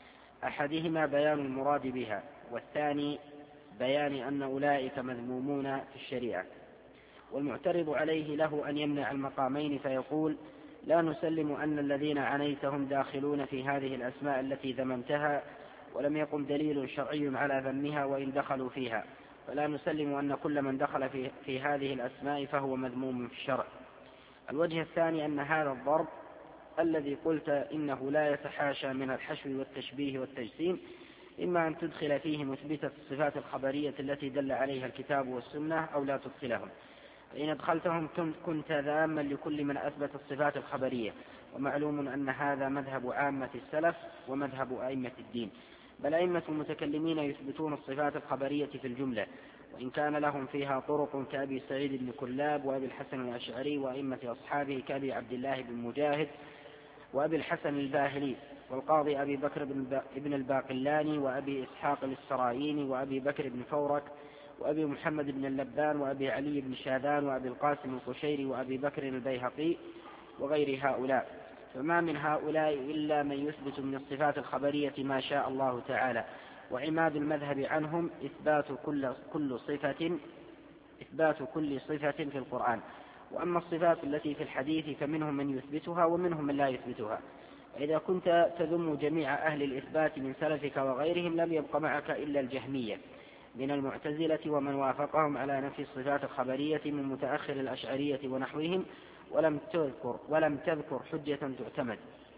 أحدهما بيان المراد بها، والثاني بيان أن أولئك مذمومون في الشريعة. والمعترض عليه له أن يمنع المقامين فيقول: لا نسلم أن الذين عنيتهم داخلون في هذه الأسماء التي ذممتها ولم يقم دليل شرعي على ذمها وإن دخلوا فيها، فلا نسلم أن كل من دخل في, في هذه الأسماء فهو مذموم في الشرع. الوجه الثاني أن هذا الضرب الذي قلت إنه لا يتحاشى من الحشو والتشبيه والتجسيم إما أن تدخل فيه مثبتة الصفات الخبرية التي دل عليها الكتاب والسنة أو لا تدخلهم، فإن أدخلتهم كنت ذاما لكل من أثبت الصفات الخبرية، ومعلوم أن هذا مذهب عامة السلف ومذهب أئمة الدين، بل أئمة المتكلمين يثبتون الصفات الخبرية في الجملة وإن كان لهم فيها طرق كأبي سعيد بن كلاب وأبي الحسن الأشعري وأئمة أصحابه كأبي عبد الله بن مجاهد وأبي الحسن الباهلي والقاضي أبي بكر بن الباقلاني وأبي إسحاق السراييني وأبي بكر بن فورك وأبي محمد بن اللبان وأبي علي بن شاذان وأبي القاسم القشيري وأبي بكر البيهقي وغير هؤلاء. فما من هؤلاء إلا من يثبت من الصفات الخبرية ما شاء الله تعالى، وعماد المذهب عنهم إثبات كل, كل صفة إثبات كل صفة في القرآن. وأما الصفات التي في الحديث فمنهم من يثبتها ومنهم من لا يثبتها. إذا كنت تذم جميع أهل الإثبات من سلفك وغيرهم لم يبق معك إلا الجهمية من المعتزلة ومن وافقهم على نفي الصفات الخبرية من متأخر الأشعرية ونحوهم، ولم تذكر, ولم تذكر حجة تعتمد.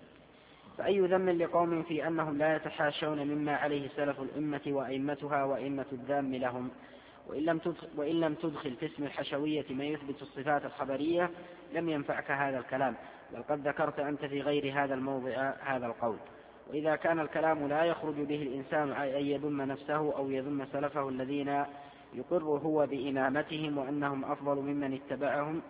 فأي ذم لقوم في أنهم لا يتحاشون مما عليه سلف الأمة وأئمتها وأئمة الذام لهم؟ وإن لم تدخل, وإن لم تدخل في اسم الحشوية ما يثبت الصفات الخبرية لم ينفعك هذا الكلام، بل قد ذكرت أنت في غير هذا الموضع هذا القول. وإذا كان الكلام لا يخرج به الإنسان أن يذم نفسه أو يذم سلفه الذين يقر هو بإمامتهم وأنهم أفضل ممن اتبعهم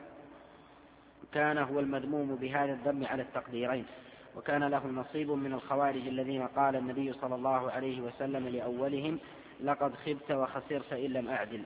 كان هو المذموم بهذا الذم على التقديرين، وكان له نصيب من الخوارج الذين قال النبي صلى الله عليه وسلم لأولهم: لقد خبت وخسرت إن لم أعدل.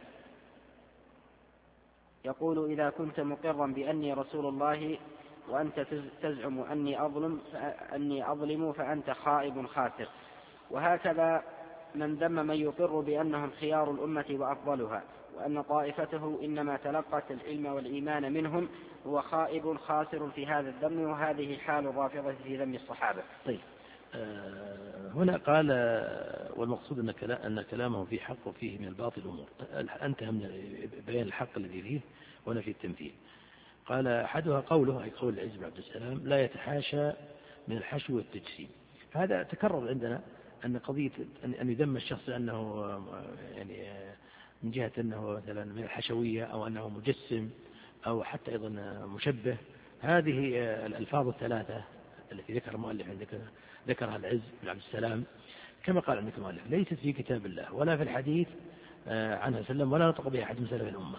يقول: إذا كنت مقرا بأني رسول الله وأنت تزعم أني أظلم, أني أظلم فأنت خائب خاسر. وهكذا من ذم من يقر بأنهم خيار الأمة وأفضلها وأن طائفته إنما تلقت العلم والإيمان منهم هو خائب خاسر في هذا الذم، وهذه حال الرافضة في ذم الصحابة. طيب، آه هنا قال والمقصود أن, كلام أن كلامه فيه حق وفيه من الباطل أمور. انتهى من بيان الحق الذي فيه وهنا في التمثيل. قال أحدها قوله أي قول العز بن عبد السلام: لا يتحاشى من الحشو والتجسيم. هذا تكرر عندنا أن قضية أن يذم الشخص أنه يعني من جهة أنه مثلا من الحشوية أو أنه مجسم أو حتى أيضا مشبه. هذه الألفاظ الثلاثة التي ذكر المؤلف عندك ذكرها العز بن عبد السلام كما قال عندك المؤلف ليست في كتاب الله ولا في الحديث عنه سلم ولا نطق بها أحد من سلف الأمة.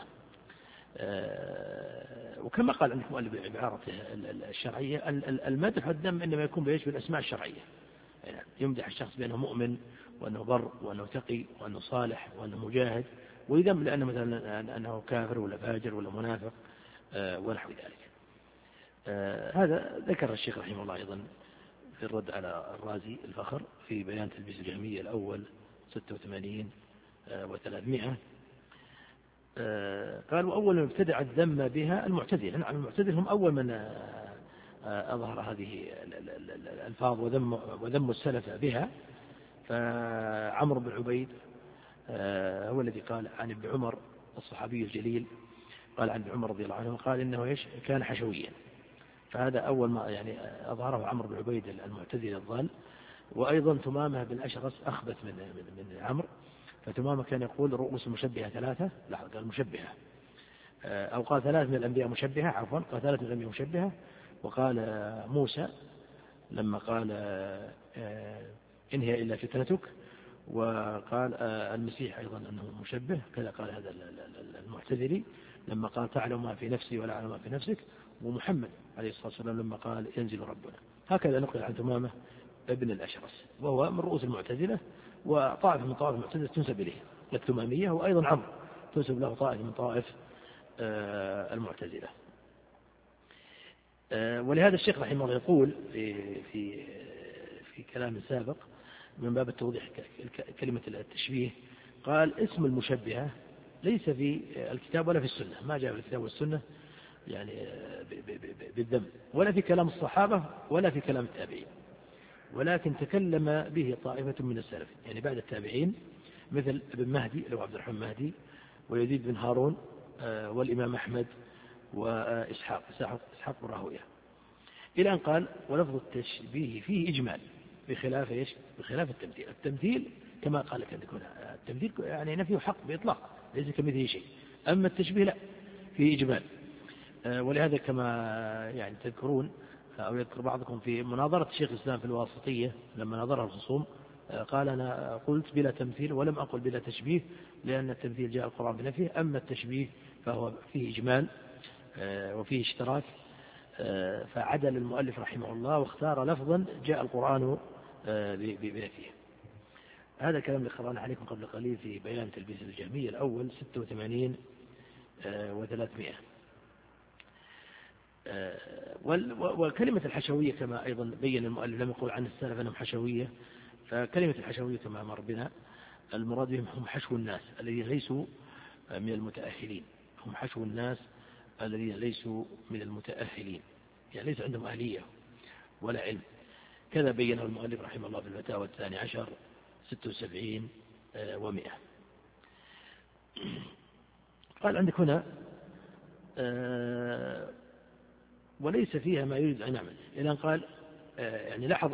وكما قال عندك المؤلف بعبارته الشرعية: المدح والذم إنما يكون بيش بالأسماء الشرعية، يعني يمدح الشخص بأنه مؤمن وأنه بر وأنه تقي وأنه صالح وأنه مجاهد، ويذم لأنه مثلا أنه كافر ولا فاجر ولا منافق ونحو ذلك. آه هذا ذكر الشيخ رحمه الله أيضا في الرد على الرازي الفخر في بيان تلبيس الجهمية الأول ستة وثمانين وثلاثمائة. آه قال وأول من ابتدع الذم بها المعتزلة. نعم المعتزلة هم أول من آه أظهر هذه الألفاظ وذم, وذم السلف بها. فعمرو بن عبيد آه هو الذي قال عن ابن عمر الصحابي الجليل، قال عن ابن عمر رضي الله عنه قال إنه إيش كان حشويا. فهذا أول ما يعني أظهره عمرو بن عبيد المعتزلي الضال. وأيضا ثمامة بن أشرس أخبث من من من عمرو. فتمامة كان يقول رؤوس المشبهة ثلاثة، لا قال مشبهة، أو قال ثلاث من الأنبياء مشبهة، عفوا قال ثلاث من الأنبياء مشبهة. وقال موسى لما قال إن هي إلا فتنتك، وقال المسيح أيضا أنه مشبه كذا، قال هذا المعتزلي لما قال تعلم ما في نفسي ولا أعلم ما في نفسك. ومحمد عليه الصلاة والسلام لما قال ينزل ربنا. هكذا نقل عن ثمامة ابن الأشرس، وهو من رؤوس المعتزلة وطائفة من طوائف المعتزلة تنسب إليه الثمامية، وأيضا عمرو تنسب له طائفة من طوائف المعتزلة. ولهذا الشيخ رحمه الله يقول في في في كلام سابق من باب التوضيح كلمة التشبيه، قال اسم المشبهة ليس في الكتاب ولا في السنة، ما جاء في الكتاب والسنة يعني بالذم، ولا في كلام الصحابة ولا في كلام التابعين، ولكن تكلم به طائفة من السلف يعني بعد التابعين، مثل ابن مهدي اللي هو عبد الرحمن مهدي، ويزيد بن هارون، والإمام أحمد، وإسحاق إسحاق بن راهويه، إلى أن قال ولفظ التشبيه فيه إجمال بخلاف إيش؟ بخلاف التمثيل. التمثيل كما قال لك هنا التمثيل يعني نفيه حق بإطلاق ليس كمثله شيء، أما التشبيه لا فيه إجمال. ولهذا كما يعني تذكرون أو يذكر بعضكم في مناظرة الشيخ الإسلام في الواسطية لما ناظرها الخصوم، قال أنا قلت بلا تمثيل ولم أقل بلا تشبيه، لأن التمثيل جاء القرآن بنفيه، أما التشبيه فهو فيه إجمال وفيه اشتراك. فعدل المؤلف رحمه الله واختار لفظا جاء القرآن بنفيه. هذا الكلام اللي قرأنا عليكم قبل قليل في بيان تلبيس الجهمية الأول ستة وثمانين وثلاثمائة. وكلمة الحشوية كما أيضا بين المؤلف لم يقول عن السلف أنهم حشوية، فكلمة الحشوية كما مر بنا المراد بهم هم حشو الناس الذين ليسوا من المتأهلين، هم حشو الناس الذين ليسوا من المتأهلين يعني ليس عندهم أهلية ولا علم. كذا بينه المؤلف رحمه الله في الفتاوى الثاني عشر ستة وسبعين ومئة. قال عندك هنا وليس فيها ما يريد أن يعمل، إلى أن قال يعني لاحظ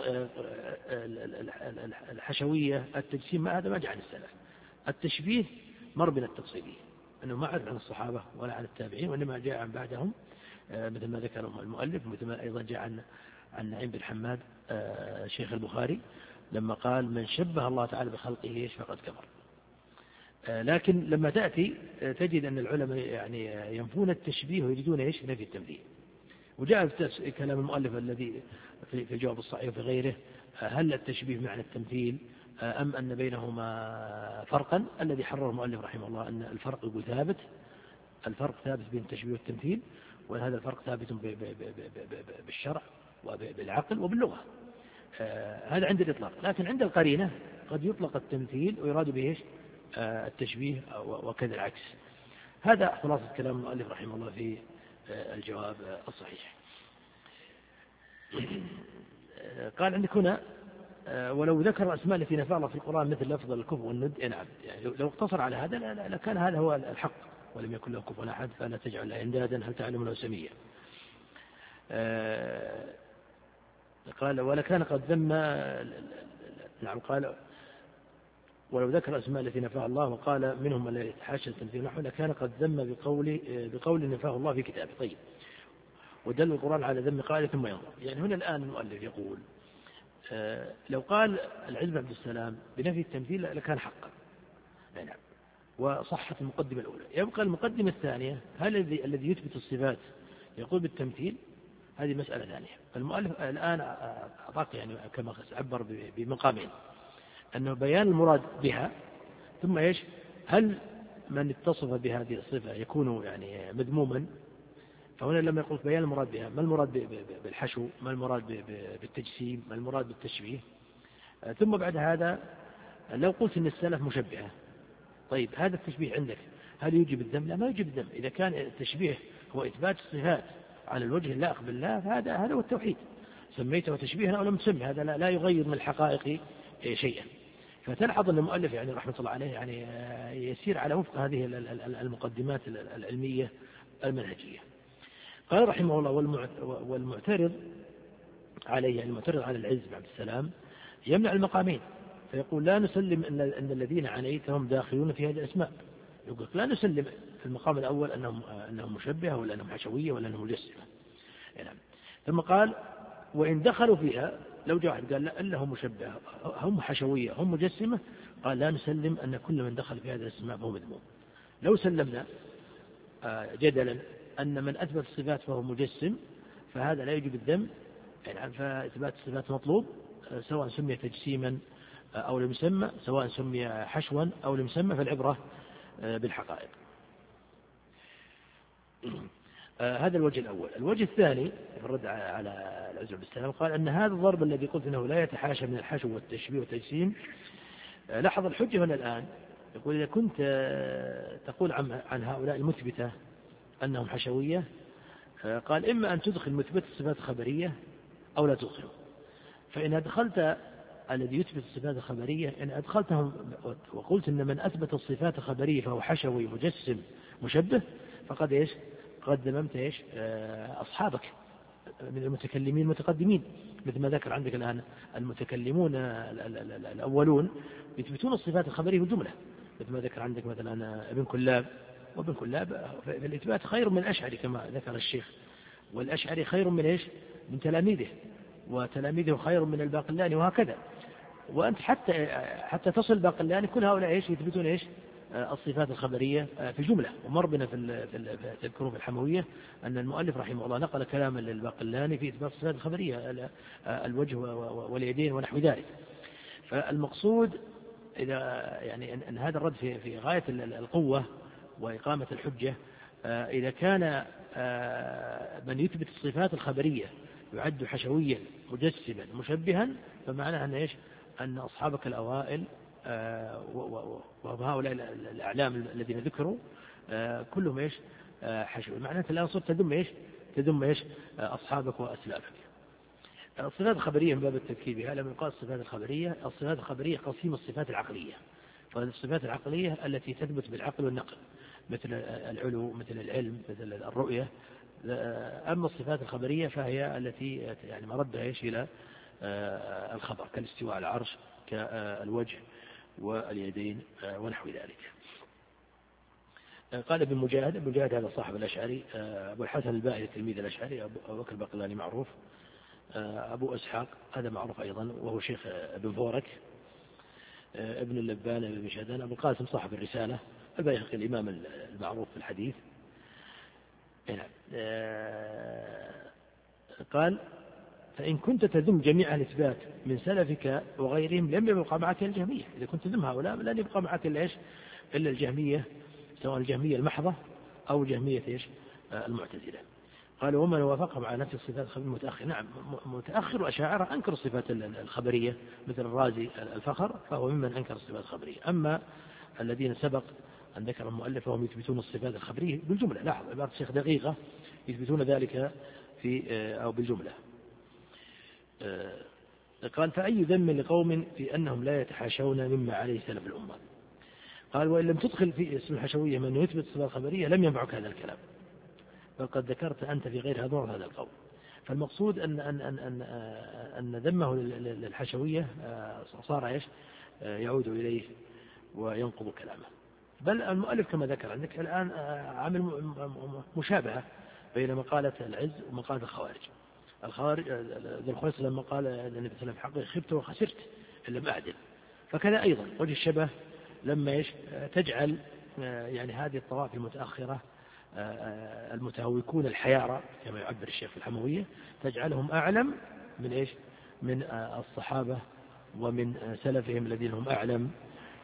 الحشوية التجسيم ما هذا ما جاء عن السلف. التشبيه مر بنا التفصيلي أنه ما عرف عن الصحابة ولا عن التابعين، وإنما جاء عن بعدهم مثل ما ذكر المؤلف، مثل ما أيضا جاء عن عن نعيم بن حماد شيخ البخاري لما قال من شبه الله تعالى بخلقه إيش فقد كفر. لكن لما تأتي تجد أن العلماء يعني ينفون التشبيه ويريدون إيش نفي التمثيل. وجاء في كلام المؤلف الذي في الجواب الصحيح وفي غيره هل التشبيه معنى التمثيل أم أن بينهما فرقا؟ الذي حرر المؤلف رحمه الله أن الفرق يقول ثابت، الفرق ثابت بين التشبيه والتمثيل، وهذا الفرق ثابت بالشرع وبالعقل وباللغة. هذا عند الإطلاق، لكن عند القرينة قد يطلق التمثيل ويراد به التشبيه وكذا العكس. هذا خلاصة كلام المؤلف رحمه الله في الجواب الصحيح. قال عندك هنا ولو ذكر الأسماء التي نفع الله في القرآن مثل لفظ الكفر والند، نعم يعني لو اقتصر على هذا لكان هذا هو الحق، ولم يكن له كفوا أحد فلا تجعل له اندادا هل تعلم له سميا. قال ولكان قد ذم، نعم قال ولو ذكر الأسماء التي نفاها الله وقال منهم من يتحاشى التمثيل نحو لكان قد ذم بقول بقول نفاه الله في كتابه. طيب، ودل القرآن على ذم قائل ثم ينظر. يعني هنا الآن المؤلف يقول آه لو قال العز بن عبد السلام بنفي التمثيل لكان حقا، نعم، وصحت المقدمة الأولى. يبقى المقدمة الثانية هل الذي الذي يثبت الصفات يقول بالتمثيل؟ هذه مسألة ثانية. المؤلف الآن أعطاك يعني كما عبر بمقامين، أنه بيان المراد بها، ثم إيش هل من اتصف بهذه الصفة يكون يعني مذموما فهنا لما يقول بيان المراد بها، ما المراد بالحشو، ما المراد بالتجسيم، ما المراد بالتشبيه. ثم بعد هذا لو قلت ان السلف مشبهة، طيب هذا التشبيه عندك هل يوجب الذم؟ لا، ما يوجب الذم. إذا كان التشبيه هو إثبات الصفات على الوجه اللائق بالله فهذا هذا هو التوحيد، سميته تشبيها أو لم تسمي، هذا لا يغير من الحقائق شيئا. فتلحظ أن المؤلف يعني رحمة الله عليه يعني يسير على وفق هذه المقدمات العلمية المنهجية. قال رحمه الله: والمعترض عليه، يعني المعترض على العز بن عبد السلام، يمنع المقامين، فيقول لا نسلم أن, أن الذين عنيتهم داخلون في هذه الأسماء. يقول لا نسلم في المقام الأول أنهم, أنهم مشبهة ولا أنهم حشوية ولا أنهم مجسمة. يعني ثم قال: وإن دخلوا فيها، لو جاء واحد قال لا إلا هم مشبهة هم حشوية هم مجسمة، قال لا نسلم أن كل من دخل في هذه الأسماء فهو مذموم. لو سلمنا جدلا أن من أثبت الصفات فهو مجسم فهذا لا يجب الذم، يعني فإثبات الصفات مطلوب سواء سمي تجسيما أو لم يسمى، سواء سمي حشوا أو لم يسمى، فالعبرة بالحقائق. هذا الوجه الأول. الوجه الثاني في الرد على العز بن السلام قال أن هذا الضرب الذي قلت أنه لا يتحاشى من الحشو والتشبيه والتجسيم، لاحظ الحجة هنا الآن. يقول إذا كنت تقول عن هؤلاء المثبتة أنهم حشوية، قال إما أن تدخل مثبت الصفات الخبرية أو لا تدخله. فإن أدخلت الذي يثبت الصفات الخبرية، إن أدخلتهم وقلت إن من أثبت الصفات الخبرية فهو حشوي مجسم مشبه، فقد إيش قد ذممت إيش أصحابك من المتكلمين المتقدمين، مثل ما ذكر عندك الآن المتكلمون الأولون يثبتون الصفات الخبرية بالجملة، مثل ما ذكر عندك مثلا ابن كلاب، وابن كلاب في الإثبات خير من الأشعري كما ذكر الشيخ، والأشعري خير من إيش من تلاميذه، وتلاميذه خير من الباقلاني، وهكذا. وأنت حتى حتى تصل الباقلاني كل هؤلاء إيش يثبتون إيش الصفات الخبرية في جملة. ومر بنا في تذكروا في الحموية أن المؤلف رحمه الله نقل كلاما للباقلاني في إثبات الصفات الخبرية، الوجه واليدين ونحو ذلك. فالمقصود إذا يعني أن هذا الرد في في غاية القوة وإقامة الحجة، إذا كان من يثبت الصفات الخبرية يعد حشويا مجسما مشبها، فمعناه أن إيش أن أصحابك الأوائل وهؤلاء الأعلام الذين ذكروا كلهم إيش حشوي. معناه الآن صرت تدم إيش تدم إيش أصحابك وأسلافك. الصفات الخبرية من باب التذكير بها، لما يقال الصفات الخبرية، الصفات الخبرية قسيم الصفات العقلية، فالصفات العقلية التي تثبت بالعقل والنقل مثل العلو مثل العلم مثل الرؤية. أما الصفات الخبرية فهي التي يعني مردها إيش إلى الخبر، كالاستواء على العرش كالوجه واليدين ونحو ذلك. قال ابن مجاهد، ابن مجاهد هذا صاحب الأشعري، أبو الحسن الباهلي تلميذ الأشعري، أبو بكر الباقلاني معروف، أبو إسحاق هذا معروف أيضا وهو شيخ ابن فورك، ابن اللبان ابن شهدان، أبو القاسم صاحب الرسالة، البيهقي الإمام المعروف في الحديث. قال فإن كنت تذم جميع الإثبات من سلفك وغيرهم لم يبقى معك الجهمية. إذا كنت تذم هؤلاء لن يبقى معك إلا إيش إلا الجهمية، سواء الجهمية المحضة أو جهمية إيش المعتزلة. قال ومن وافقهم على نفس الصفات الخبرية متأخر. نعم، متأخر وأشاعرة أنكر الصفات الخبرية مثل الرازي الفخر، فهو ممن أنكر الصفات الخبرية. أما الذين سبق أن ذكر المؤلف وهم يثبتون الصفات الخبرية بالجملة، لاحظ عبارة الشيخ دقيقة، يثبتون ذلك في أو بالجملة. قال فأي ذم لقوم في أنهم لا يتحاشون مما عليه سلف الأمة. قال وإن لم تدخل في اسم الحشوية من يثبت الصفات الخبرية لم ينفعك هذا الكلام، فقد ذكرت أنت في غير هذا هذا القول. فالمقصود أن أن أن أن, أن ذمه للحشوية صار إيش يعود إليه وينقض كلامه. بل المؤلف كما ذكر عندك الآن عمل مشابهة بين مقالة العز ومقالة الخوارج. الخوارج ذو الخويص لما قال النبي صلى الله عليه وسلم في حقه خبت وخسرت إن لم أعدل، فكذا أيضا وجه الشبه لما إيش تجعل يعني هذه الطوائف المتأخرة المتهوكون الحيارى كما يعبر الشيخ في الحموية، تجعلهم أعلم من إيش من الصحابة ومن سلفهم الذين هم أعلم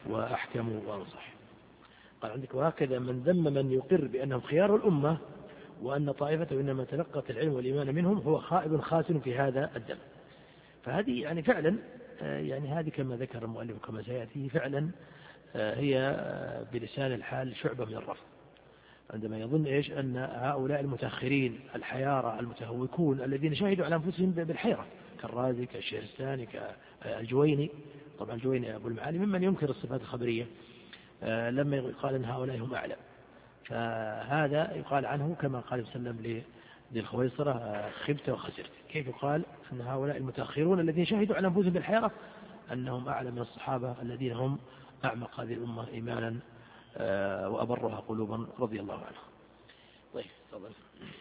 وأحكموا وأنصح. قال عندك وهكذا من ذم من يقر بأنهم خيار الأمة وأن طائفته إنما تلقت العلم والإيمان منهم هو خائب خاسن في هذا الدم. فهذه يعني فعلا يعني هذه كما ذكر المؤلف كما سيأتي فعلا هي بلسان الحال شعبة من الرفض، عندما يظن إيش أن هؤلاء المتأخرين الحيارى المتهوكون الذين شهدوا على أنفسهم بالحيرة كالرازي كالشهرستاني كالجويني، طبعا الجويني أبو المعالي ممن ينكر الصفات الخبرية لما يقال أن هؤلاء هم أعلم، فهذا يقال عنه كما قال صلى الله عليه وسلم لذي الخويصرة خبت وخسرت. كيف يقال أن هؤلاء المتأخرون الذين شهدوا على أنفسهم بالحيرة أنهم أعلم من الصحابة الذين هم أعمق هذه الأمة إيمانا وأبرها قلوبا رضي الله عنه. طيب تفضل.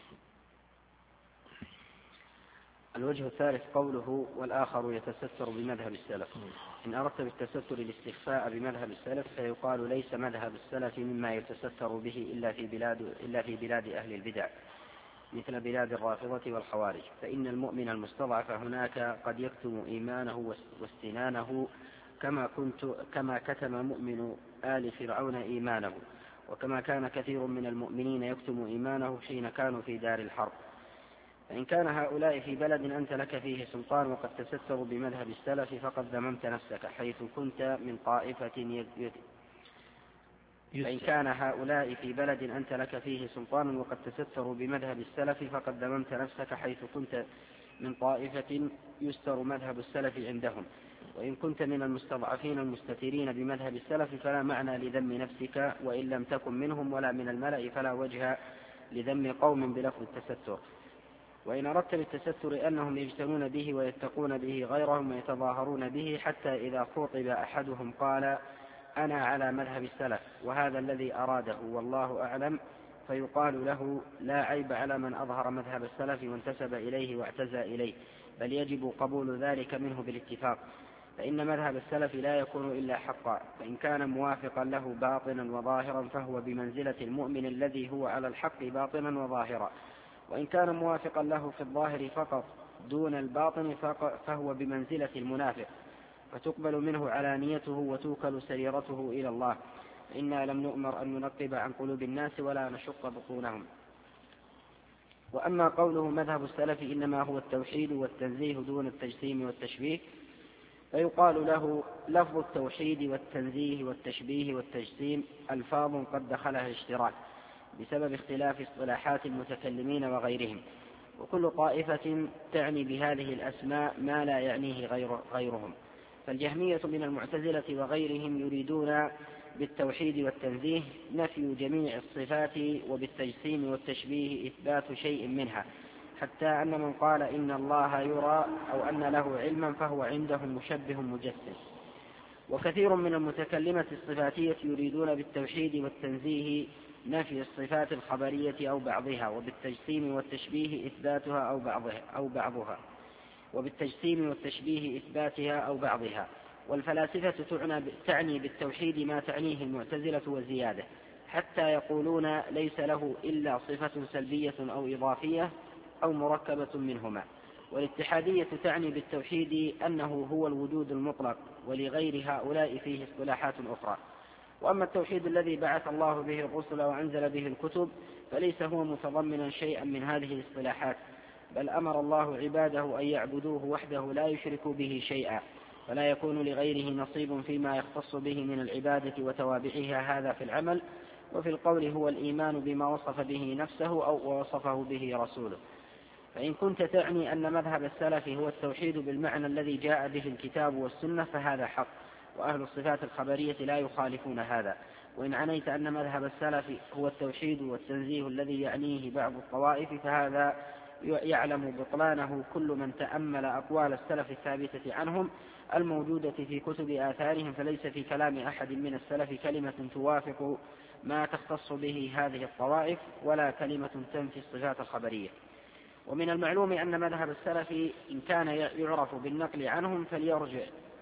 الوجه الثالث قوله والآخر يتستر بمذهب السلف. إن أردت بالتستر الاستخفاء بمذهب السلف فيقال ليس مذهب السلف مما يتستر به إلا في بلاد, إلا في بلاد أهل البدع مثل بلاد الرافضة والخوارج، فإن المؤمن المستضعف هناك قد يكتم إيمانه واستنانه كما, كنت كما كتم مؤمن آل فرعون إيمانه، وكما كان كثير من المؤمنين يكتم إيمانه حين كانوا في دار الحرب. فإن كان هؤلاء في بلد أنت لك فيه سلطان وقد تستروا بمذهب السلف فقد ذممت نفسك حيث كنت من طائفة يد... فإن كان هؤلاء في بلد أنت لك فيه سلطان وقد تستروا بمذهب السلف فقد ذممت نفسك حيث كنت من طائفة يستر مذهب السلف عندهم. وإن كنت من المستضعفين المستترين بمذهب السلف فلا معنى لذم نفسك، وإن لم تكن منهم ولا من الملأ فلا وجه لذم قوم بلفظ التستر. وإن أردت بالتستر أنهم يجتنون به ويتقون به غيرهم ويتظاهرون به حتى إذا خاطب أحدهم قال أنا على مذهب السلف وهذا الذي أراده والله أعلم، فيقال له لا عيب على من أظهر مذهب السلف وانتسب إليه واعتزى إليه، بل يجب قبول ذلك منه بالاتفاق، فإن مذهب السلف لا يكون إلا حقا، فإن كان موافقا له باطنا وظاهرا فهو بمنزلة المؤمن الذي هو على الحق باطنا وظاهرا، وإن كان موافقا له في الظاهر فقط دون الباطن فهو بمنزلة المنافق، فتقبل منه علانيته وتوكل سريرته إلى الله، إنا لم نؤمر أن ننقب عن قلوب الناس ولا نشق بطونهم. وأما قوله مذهب السلف إنما هو التوحيد والتنزيه دون التجسيم والتشبيه، فيقال له لفظ التوحيد والتنزيه والتشبيه والتجسيم ألفاظ قد دخلها الاشتراك بسبب اختلاف اصطلاحات المتكلمين وغيرهم، وكل طائفة تعني بهذه الأسماء ما لا يعنيه غير غيرهم. فالجهمية من المعتزلة وغيرهم يريدون بالتوحيد والتنزيه نفي جميع الصفات، وبالتجسيم والتشبيه إثبات شيء منها، حتى أن من قال إن الله يرى أو أن له علما فهو عندهم مشبه مجسم. وكثير من المتكلمة الصفاتية يريدون بالتوحيد والتنزيه نفي الصفات الخبرية أو بعضها، وبالتجسيم والتشبيه إثباتها أو بعضها, أو بعضها وبالتجسيم والتشبيه إثباتها أو بعضها. والفلاسفة تعني بالتوحيد ما تعنيه المعتزلة وزيادة، حتى يقولون ليس له إلا صفة سلبية أو إضافية أو مركبة منهما. والاتحادية تعني بالتوحيد أنه هو الوجود المطلق، ولغير هؤلاء فيه اصطلاحات أخرى. وأما التوحيد الذي بعث الله به الرسل وأنزل به الكتب فليس هو متضمنا شيئا من هذه الاصطلاحات، بل أمر الله عباده أن يعبدوه وحده لا يشركوا به شيئا، فلا يكون لغيره نصيب فيما يختص به من العبادة وتوابعها، هذا في العمل. وفي القول هو الإيمان بما وصف به نفسه أو وصفه به رسوله. فإن كنت تعني أن مذهب السلف هو التوحيد بالمعنى الذي جاء به الكتاب والسنة فهذا حق، وأهل الصفات الخبرية لا يخالفون هذا. وإن عنيت أن مذهب السلف هو التوحيد والتنزيه الذي يعنيه بعض الطوائف فهذا يعلم بطلانه كل من تأمل أقوال السلف الثابتة عنهم الموجودة في كتب آثارهم، فليس في كلام أحد من السلف كلمة توافق ما تختص به هذه الطوائف ولا كلمة تنفي الصفات الخبرية. ومن المعلوم أن مذهب السلف إن كان يعرف بالنقل عنهم فليرجع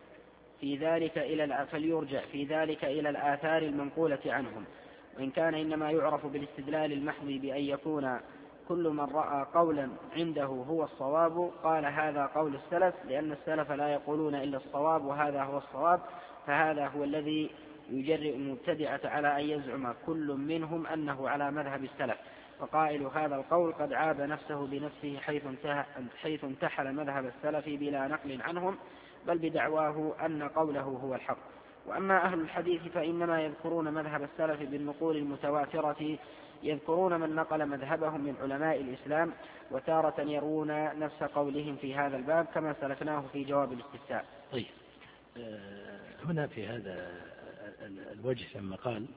في ذلك إلى فليرجع في ذلك إلى الآثار المنقولة عنهم، وإن كان إنما يعرف بالاستدلال المحض بأن يكون كل من رأى قولا عنده هو الصواب قال هذا قول السلف، لأن السلف لا يقولون إلا الصواب وهذا هو الصواب، فهذا هو الذي يجرئ المبتدعة على أن يزعم كل منهم أنه على مذهب السلف، وقائل هذا القول قد عاب نفسه بنفسه حيث حيث انتحل مذهب السلف بلا نقل عنهم، بل بدعواه أن قوله هو الحق. وأما أهل الحديث فإنما يذكرون مذهب السلف بالنقول المتواترة، يذكرون من نقل مذهبهم من علماء الإسلام، وتارة يرون نفس قولهم في هذا الباب كما سلكناه في جواب الاستفتاء. طيب، هنا في هذا الوجه لما قال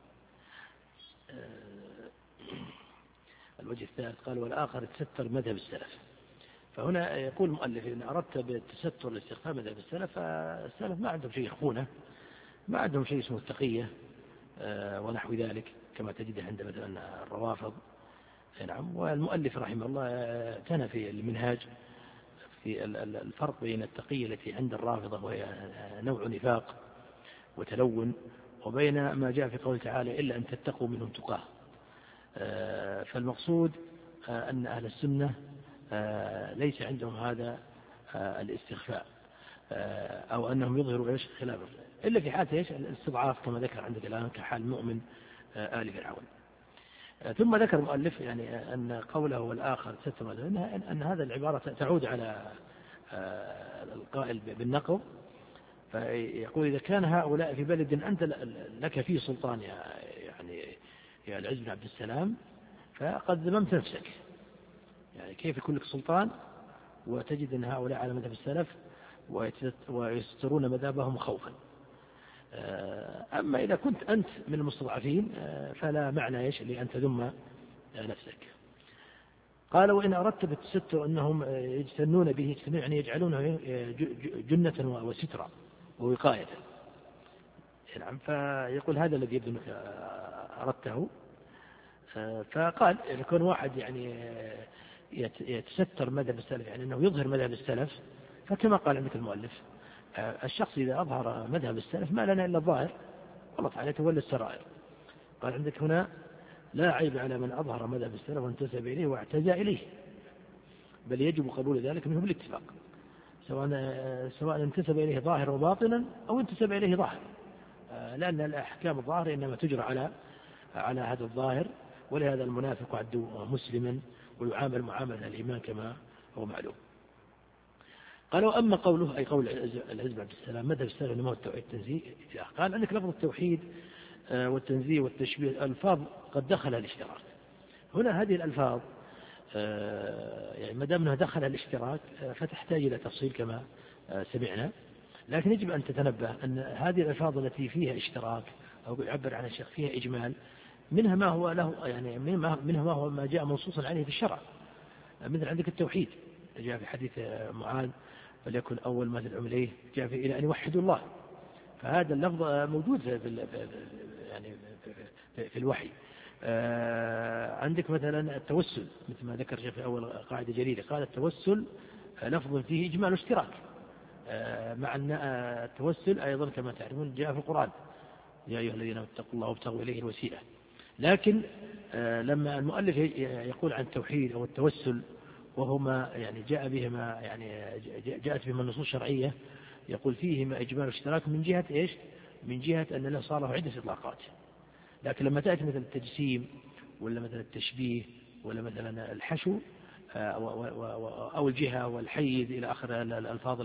الوجه الثالث قال والآخر تستر مذهب السلف، فهنا يقول المؤلف إن أردت بالتستر لاستخفاء مذهب السلف، فالسلف ما عندهم شيء يخفونه، ما عندهم شيء اسمه التقية ونحو ذلك كما تجد عند مثلا الروافض. نعم. والمؤلف رحمه الله كان في المنهاج في الفرق بين التقية التي عند الرافضة وهي نوع نفاق وتلون، وبين ما جاء في قوله تعالى إلا أن تتقوا منهم تقاه. فالمقصود أن أهل السنة ليس عندهم هذا الاستخفاء أو أنهم يظهروا إيش خلافه، إلا في حالة إيش الاستضعاف كما ذكر عندك الآن كحال مؤمن آل فرعون. ثم ذكر المؤلف يعني أن قوله والآخر ستر أن هذا العبارة تعود على القائل بالنقض، فيقول إذا كان هؤلاء في بلد أنت لك فيه سلطان يا يعني يا العز بن عبد السلام فقد ذممت نفسك، يعني كيف يكون لك سلطان وتجد أن هؤلاء على مذهب السلف ويسترون مذهبهم خوفا. أما إذا كنت أنت من المستضعفين فلا معنى إيش لأن تذم نفسك. قال وإن أردت بالتستر أنهم يجتنون به يعني يجعلونه جنة وسترا ووقاية. نعم. فيقول هذا الذي يبدو أنك أردته. فقال يكون واحد يعني يتستر مذهب السلف يعني أنه يظهر مذهب السلف، فكما قال عندك المؤلف الشخص إذا أظهر مذهب السلف ما لنا إلا الظاهر والله تعالى تولى السرائر. قال عندك هنا لا عيب على من أظهر مذهب السلف وانتسب إليه واعتزى إليه، بل يجب قبول ذلك منه بالاتفاق، سواء سواء انتسب إليه ظاهر وباطنا أو انتسب إليه ظاهر، لأن الأحكام الظاهر إنما تجرى على على هذا الظاهر، ولهذا المنافق عد مسلما ويعامل معاملة الإيمان كما هو معلوم. قالوا أما قوله أي قول العز بن عبد السلام مذهب السلف إنما هو التوحيد التنزيه، قال عندك لفظ التوحيد والتنزيه والتشبيه الألفاظ قد دخل الاشتراك. هنا هذه الألفاظ يعني ما دام انها دخل الاشتراك فتحتاج إلى تفصيل كما سمعنا، لكن يجب أن تتنبه أن هذه الألفاظ التي فيها اشتراك أو يعبر عن الشيخ فيها إجمال، منها ما هو له يعني منها ما هو ما جاء منصوصا عليه في الشرع، مثل عندك التوحيد جاء في حديث معاذ فليكن أول ما تدعو إليه جاء في إلى أن يوحدوا الله، فهذا اللفظ موجود في يعني في الوحي. عندك مثلا التوسل مثل ما ذكر في أول قاعدة جليلة، قال التوسل لفظ فيه إجمال واشتراك، مع أن التوسل أيضا كما تعلمون جاء في القرآن يا أيها الذين اتقوا الله وابتغوا إليه الوسيلة. لكن لما المؤلف يقول عن التوحيد أو التوسل وهما يعني جاء بهما يعني جاءت بهما النصوص الشرعية، يقول فيهما إجمال واشتراك من جهة إيش؟ من جهة أن له صار له عدة إطلاقات. لكن لما تأتي مثل التجسيم ولا مثلا التشبيه ولا مثلا الحشو أو الجهة والحيز إلى آخر الألفاظ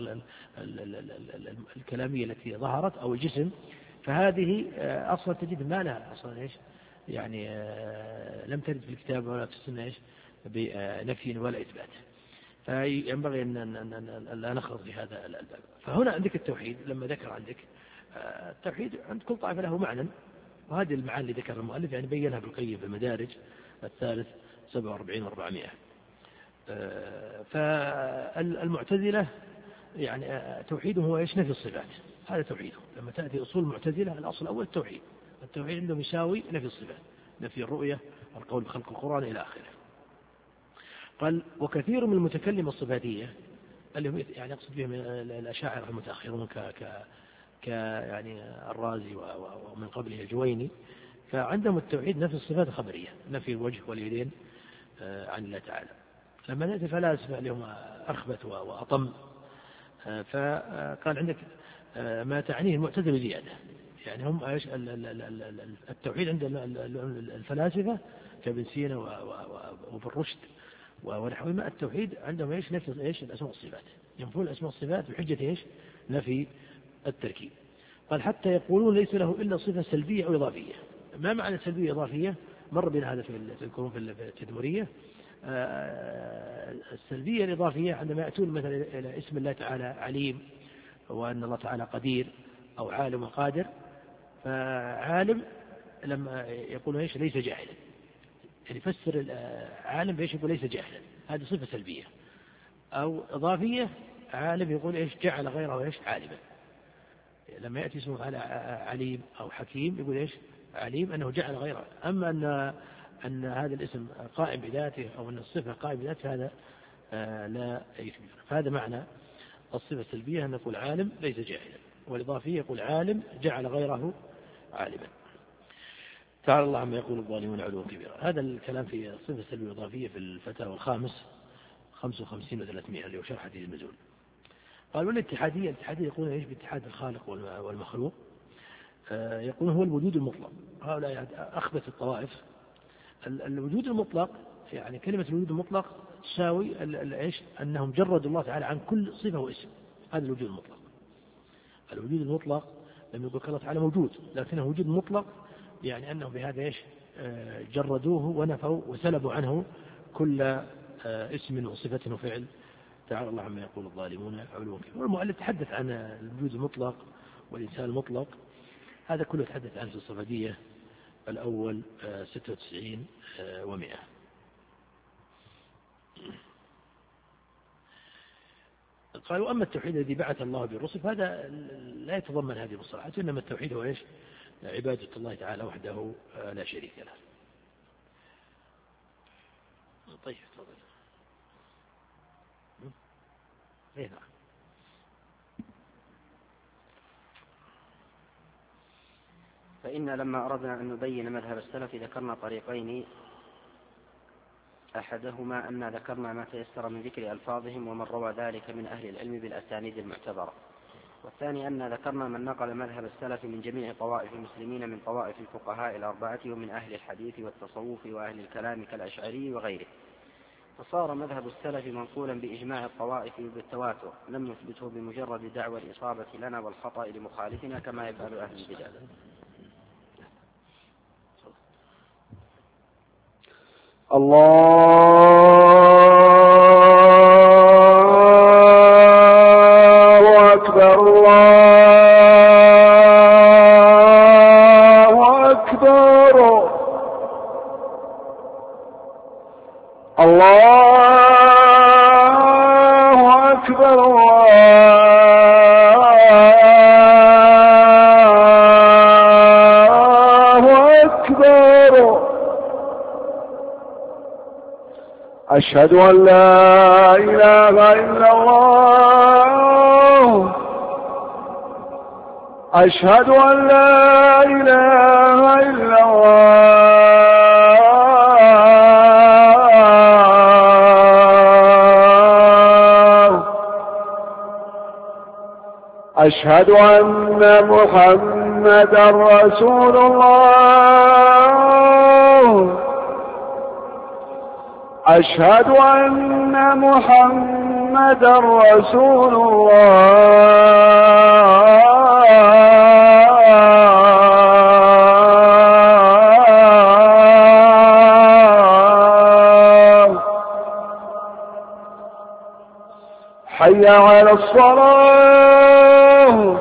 الكلامية التي ظهرت أو الجسم، فهذه أصلا تجد ما لها أصلا إيش يعني لم ترد في الكتاب ولا في السنة إيش بنفي ولا إثبات، فينبغي أن لا نخرج في هذا الباب. فهنا عندك التوحيد لما ذكر عندك التوحيد عند كل طائفة له معنى، وهذه المعاني اللي ذكر المؤلف يعني بينها ابن القيم في المدارج الثالث سبعة وأربعين وأربعمائة. فالمعتزلة يعني توحيدهم هو إيش؟ نفي الصفات، هذا توحيده. لما تأتي أصول المعتزلة الأصل الأول التوحيد، التوحيد عندهم يساوي نفي الصفات، نفي الرؤية والقول بخلق القرآن إلى آخره. قال وكثير من المتكلمة الصفاتية اللي يعني يقصد بهم الأشاعرة المتأخرون ك ك ك يعني الرازي ومن قبله الجويني، فعندهم التوحيد نفي الصفات الخبرية، نفي الوجه واليدين عن الله تعالى. لما نأتي فلاسفة لهم أخبث وأطم، فقال عندك ما تعنيه المعتزلة زيادة، يعني هم ايش التوحيد عند الفلاسفة كابن سينا وابن رشد ونحوهم، التوحيد عندهم ايش نفي ايش الاسماء والصفات، ينفون الاسماء والصفات بحجة ايش نفي التركيب. قال حتى يقولون ليس له الا صفة سلبية او اضافية. ما معنى سلبية اضافية؟ مر بنا هذا في تذكرون في التدمرية. السلبية الإضافية عندما يأتون مثلا إلى اسم الله تعالى عليم، وأن الله تعالى قدير أو عالم وقادر، فعالم لما يقول إيش ليس جاهلا، يعني يفسر عالم بإيش يقول ليس جاهلا، هذه صفة سلبية. أو إضافية عالم يقول إيش جعل غيره إيش عالما، لما يأتي اسمه على عليم أو حكيم يقول إيش عليم أنه جعل غيره. أما أن أن هذا الاسم قائم بذاته أو أن الصفة قائم بذاته هذا لا يثبت. فهذا معنى الصفة السلبية، أن نقول عالم ليس جاهلا، والإضافية يقول عالم جعل غيره عالما. تعالى الله عما يقول الظالمون علوا كبيرا. هذا الكلام في الصفة السلبية والإضافية في الفتاوى الخامس خمسة وخمسين وثلاثمائة اللي هو شرح حديث النزول. قال والاتحادية، الاتحادية يقولون ايش باتحاد الخالق والمخلوق؟ آه يقولون هو الوجود المطلق. هؤلاء أخبث الطوائف. الوجود المطلق يعني كلمة الوجود المطلق تساوي ايش أنهم جردوا الله تعالى عن كل صفة واسم. هذا الوجود المطلق. الوجود المطلق لم يقول الله تعالى موجود، لكنه وجود مطلق يعني أنه بهذا ايش آه جردوه ونفوا وسلبوا عنه كل آه اسم وصفة وفعل. تعالى الله عما يقول الظالمون علوا كبيرا. والمؤلف تحدث عن الوجود المطلق والإنسان المطلق، هذا كله تحدث عنه في الصفدية الأول ستة وتسعين ومئة. قالوا أما التوحيد الذي بعث الله بالرسل فهذا لا يتضمن هذه المصطلحات، إنما التوحيد هو إيش عبادة الله تعالى وحده لا شريك له. طيب تفضل. ايه نعم. فإن لما أردنا أن نبين مذهب السلف ذكرنا طريقين، أحدهما أن ذكرنا ما تيسر من ذكر ألفاظهم ومن روى ذلك من أهل العلم بالأسانيد المعتبرة، والثاني أن ذكرنا من نقل مذهب السلف من جميع طوائف المسلمين من طوائف الفقهاء الأربعة ومن أهل الحديث والتصوف وأهل الكلام كالأشعري وغيره، فصار مذهب السلف منقولا بإجماع الطوائف بالتواتر، لم يثبته بمجرد دعوى الإصابة لنا والخطأ لمخالفنا كما يفعل أهل البدع. الله أكبر الله أكبر الله أكبر الله أكبر. أشهد أن لا إله إلا الله أشهد أن لا إله إلا الله أشهد أن محمدا رسول الله أشهد أن محمدا رسول الله. حي على الصلاة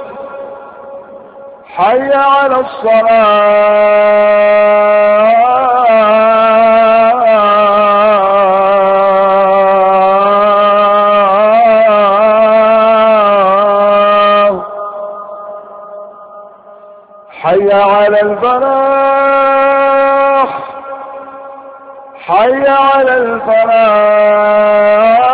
حي على الصلاة حي على الفلاح حي على الفلاح.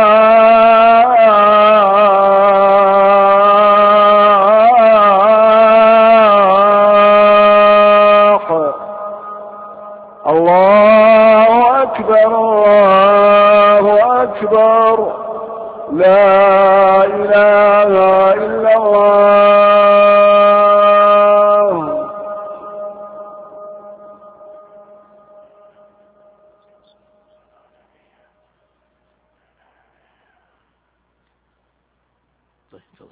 الله أكبر الله أكبر لا إله إلا الله. طيب تفضل.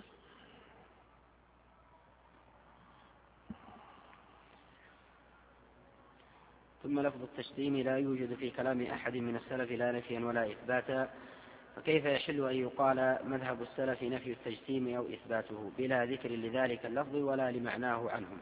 ثم لفظ التشتيم لا يوجد في كلام أحد من السلف لا نفيا ولا إثباتا، فكيف يحل أن يقال مذهب السلف نفي التجسيم أو إثباته بلا ذكر لذلك اللفظ ولا لمعناه عنهم؟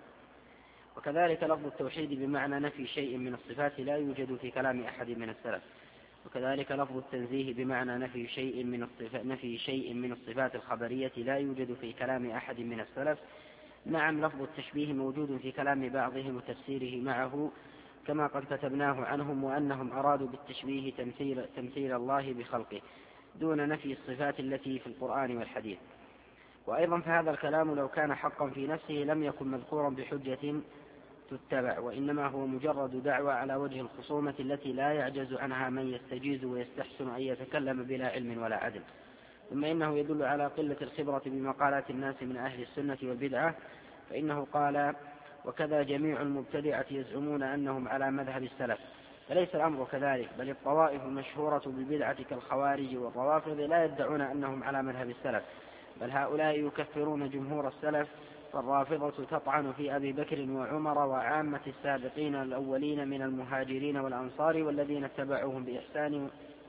وكذلك لفظ التوحيد بمعنى نفي شيء من الصفات لا يوجد في كلام أحد من السلف، وكذلك لفظ التنزيه بمعنى نفي شيء من الصفات, نفي شيء من الصفات الخبرية لا يوجد في كلام أحد من السلف. نعم، لفظ التشبيه موجود في كلام بعضهم وتفسيره معه كما قد كتبناه عنهم، وأنهم أرادوا بالتشبيه تمثيل, تمثيل الله بخلقه دون نفي الصفات التي في القرآن والحديث. وأيضا فهذا الكلام لو كان حقا في نفسه لم يكن مذكورا بحجة تتبع، وإنما هو مجرد دعوة على وجه الخصومة التي لا يعجز عنها من يستجيز ويستحسن أن يتكلم بلا علم ولا عدل. ثم إنه يدل على قلة الخبرة بمقالات الناس من أهل السنة والبدعة، فإنه قال: وكذا جميع المبتدعة يزعمون أنهم على مذهب السلف، فليس الأمر كذلك، بل الطوائف المشهورة بالبدعة كالخوارج والروافض لا يدعون أنهم على مذهب السلف، بل هؤلاء يكفرون جمهور السلف، فالرافضة تطعن في أبي بكر وعمر وعامة السابقين الأولين من المهاجرين والأنصار والذين اتبعوهم بإحسان,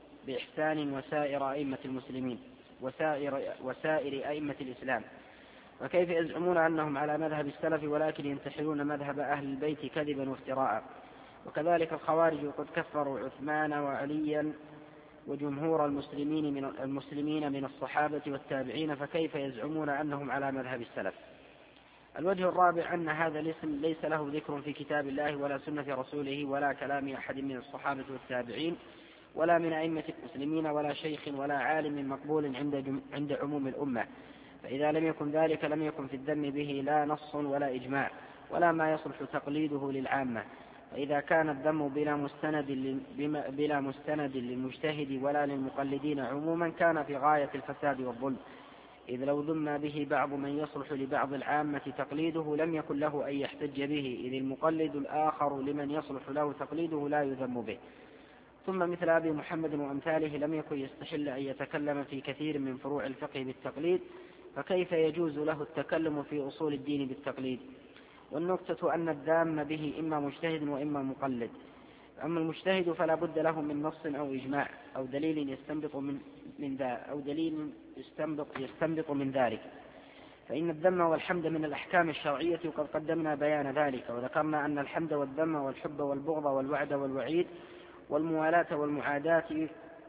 بإحسان وسائر أئمة المسلمين وسائر, وسائر أئمة الإسلام. وكيف يزعمون أنهم على مذهب السلف ولكن ينتحلون مذهب أهل البيت كذبا وافتراء؟ وكذلك الخوارج قد كفروا عثمان وعليا وجمهور المسلمين من, المسلمين من الصحابة والتابعين، فكيف يزعمون أنهم على مذهب السلف؟ الوجه الرابع أن هذا الاسم ليس له ذكر في كتاب الله ولا سنة رسوله ولا كلام أحد من الصحابة والتابعين ولا من أئمة المسلمين ولا شيخ ولا عالم مقبول عند, عند عموم الأمة، فإذا لم يكن ذلك لم يكن في الذم به لا نص ولا إجماع ولا ما يصلح تقليده للعامة. فإذا كان الذم بلا مستند, بلا مستند للمجتهد ولا للمقلدين عموما كان في غاية الفساد والظلم، إذ لو ذم به بعض من يصلح لبعض العامة تقليده لم يكن له أن يحتج به، إذ المقلد الآخر لمن يصلح له تقليده لا يذم به. ثم مثل أبي محمد وأمثاله لم يكن يستحل أن يتكلم في كثير من فروع الفقه بالتقليد، فكيف يجوز له التكلم في أصول الدين بالتقليد؟ والنقطة أن الذام به إما مجتهد وإما مقلد، أما المجتهد فلا بد له من نص أو إجماع أو دليل يستنبط من, من ذا أو دليل يستنبط, يستنبط من ذلك، فإن الذم والحمد من الأحكام الشرعية وقد قدمنا بيان ذلك، وذكرنا أن الحمد والذم والحب والبغض والوعد والوعيد والموالاة والمعاداة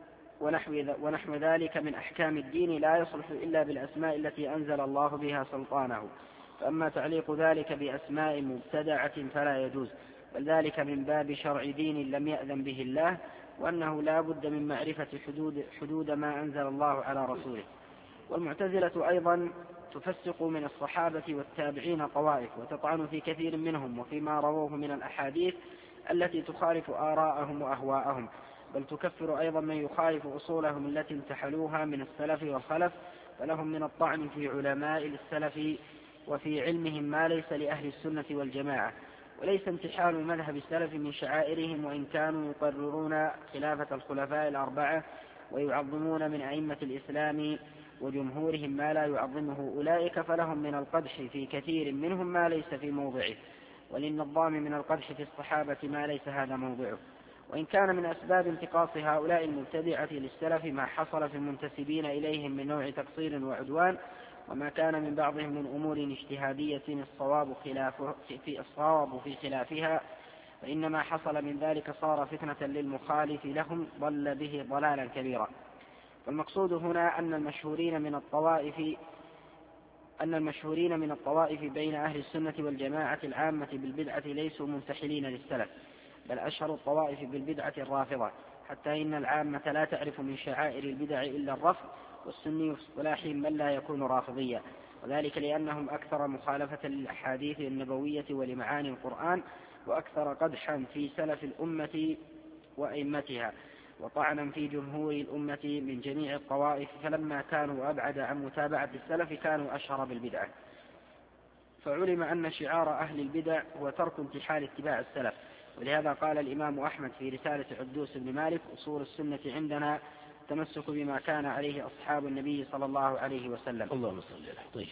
ونحو, ونحو ذلك من أحكام الدين لا يصلح إلا بالأسماء التي أنزل الله بها سلطانه، فأما تعليق ذلك بأسماء مبتدعة فلا يجوز، بل ذلك من باب شرع دين لم يأذن به الله، وأنه لا بد من معرفة حدود, حدود ما أنزل الله على رسوله. والمعتزلة أيضا تفسق من الصحابة والتابعين طوائف وتطعن في كثير منهم وفيما رووه من الأحاديث التي تخالف آراءهم وأهواءهم، بل تكفر أيضا من يخالف أصولهم التي انتحلوها من السلف والخلف، فلهم من الطعن في علماء السلف وفي علمهم ما ليس لأهل السنة والجماعة، وليس انتحال مذهب السلف من شعائرهم، وإن كانوا يقررون خلافة الخلفاء الأربعة ويعظمون من أئمة الإسلام وجمهورهم ما لا يعظمه أولئك، فلهم من القدح في كثير منهم ما ليس في موضعه، وللنظام من القدح في الصحابة ما ليس هذا موضعه. وإن كان من أسباب انتقاص هؤلاء المبتدعة للسلف ما حصل في المنتسبين إليهم من نوع تقصير وعدوان، وما كان من بعضهم من أمور اجتهادية الصواب خلافه في الصواب في خلافها، فإنما حصل من ذلك صار فتنة للمخالف لهم ضل به ضلالا كبيرا. والمقصود هنا أن المشهورين من الطوائف أن المشهورين من الطوائف بين أهل السنة والجماعة العامة بالبدعة ليسوا منتحلين للسلف، بل أشهر الطوائف بالبدعة الرافضة، حتى إن العامة لا تعرف من شعائر البدع إلا الرفض، والسني في اصطلاحهم من لا يكون رافضيا، وذلك لأنهم أكثر مخالفة للأحاديث النبوية ولمعاني القرآن، وأكثر قدحا في سلف الأمة وأئمتها، وطعنا في جمهور الأمة من جميع الطوائف، فلما كانوا أبعد عن متابعة السلف كانوا أشهر بالبدعة. فعلم أن شعار أهل البدع هو ترك انتحال اتباع السلف، ولهذا قال الإمام أحمد في رسالة عدوس بن مالك: أصول السنة عندنا التمسك بما كان عليه أصحاب النبي صلى الله عليه وسلم. اللهم صل عليه. طيب،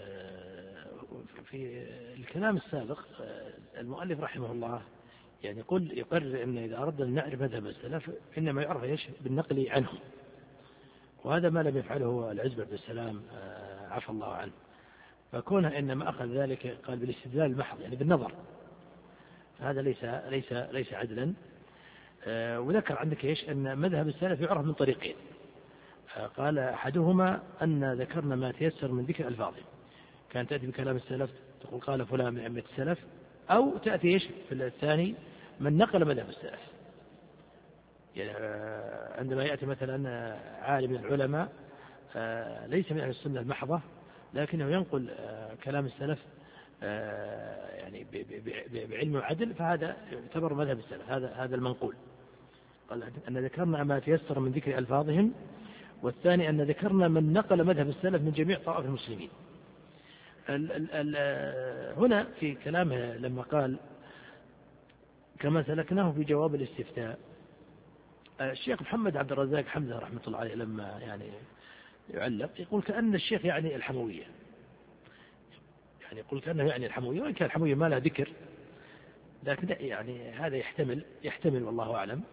في الكلام السابق المؤلف رحمه الله يعني يقول يقرر أن إذا أردنا أن نعرف مذهب السلف إنما يعرف إيش بالنقل عنهم، وهذا ما لم يفعله العز بن السلام عفى الله عنه، فكونه إنما أخذ ذلك قال بالاستدلال المحض يعني بالنظر، هذا ليس ليس ليس عدلا. وذكر عندك إيش أن مذهب السلف يعرف من طريقين، قال أحدهما أن ذكرنا ما تيسر من ذكر ألفاظهم، كانت تأتي بكلام السلف تقول قال فلان من أئمة السلف، أو تأتي إيش في الثاني من نقل مذهب السلف. يعني عندما يأتي مثلا عالم من العلماء ليس من أهل السنة المحضة لكنه ينقل كلام السلف يعني بعلم وعدل، فهذا يعتبر مذهب السلف، هذا هذا المنقول. قال أن ذكرنا ما تيسر من ذكر ألفاظهم، والثاني أن ذكرنا من نقل مذهب السلف من جميع طوائف المسلمين. ال ال ال هنا في كلامه لما قال كما سلكناه في جواب الاستفتاء، الشيخ محمد عبد الرزاق حمزة رحمة الله عليه لما يعني يعلق يقول كأن الشيخ يعني الحموية، يعني يقول كأنه يعني الحموية، وإن كان الحموية ما لها ذكر لكن يعني هذا يحتمل يحتمل والله أعلم،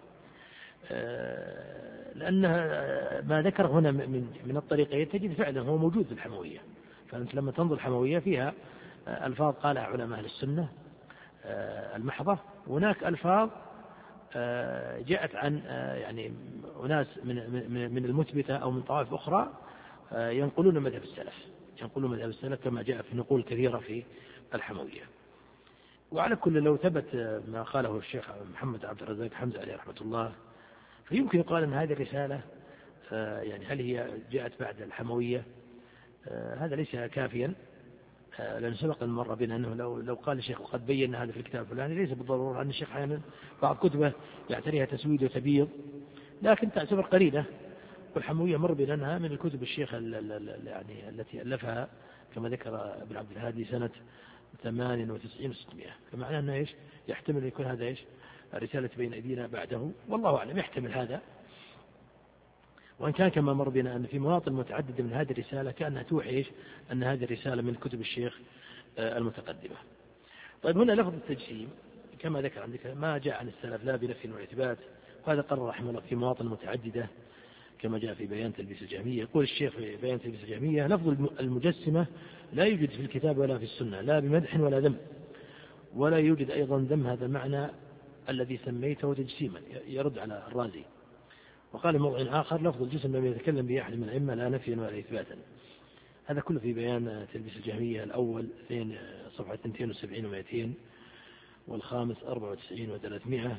لأن ما ذكر هنا من من الطريقين تجد فعلا هو موجود في الحموية. فأنت لما تنظر الحموية فيها ألفاظ قالها علماء أهل السنة المحضة، هناك ألفاظ جاءت عن يعني أناس من من المثبتة أو من طوائف أخرى ينقلون مذهب السلف، ينقلون مذهب السلف كما جاء في نقول كثيرة في الحموية. وعلى كل لو ثبت ما قاله الشيخ محمد عبد الرزاق حمزة عليه رحمة الله فيمكن يقال أن هذه الرسالة يعني هل هي جاءت بعد الحموية؟ هذا ليس كافيا، لأن سبق أن مر بنا أنه لو لو قال الشيخ وقد بين هذا في الكتاب الفلاني ليس بالضرورة أن الشيخ أحيانا بعض كتبه يعتريها تسويد وتبييض، لكن تعتبر قرينة. والحموية مر بنا أنها من الكتب الشيخ يعني التي ألفها كما ذكر ابن عبد الهادي سنة ثمانين وتسعين وستمائة، فمعناه أنه إيش يحتمل يكون هذا إيش الرسالة بين أيدينا بعده، والله أعلم يحتمل هذا. وإن كان كما مر بنا أن في مواطن متعددة من هذه الرسالة كأنها توحي أن هذه الرسالة من كتب الشيخ المتقدمة. طيب هنا لفظ التجسيم كما ذكر عندك ما جاء عن السلف لا بنفي وإثبات، وهذا قرر رحمه الله في مواطن متعددة كما جاء في بيان تلبيس الجهمية. يقول الشيخ في بيان تلبيس الجهمية لفظ المجسمة لا يوجد في الكتاب ولا في السنة لا بمدح ولا ذم، ولا يوجد أيضا ذم هذا المعنى الذي سميته تجسيما، يرد على الرازي. وقال موضع آخر لفظ الجسم لم يتكلم به أحد من الأئمة لا نفيا ولا إثباتا. هذا كله في بيان تلبيس الجهمية الأول صفحة اثنين وسبعين ومائتين، والخامس أربعة وتسعين وثلاثمائة،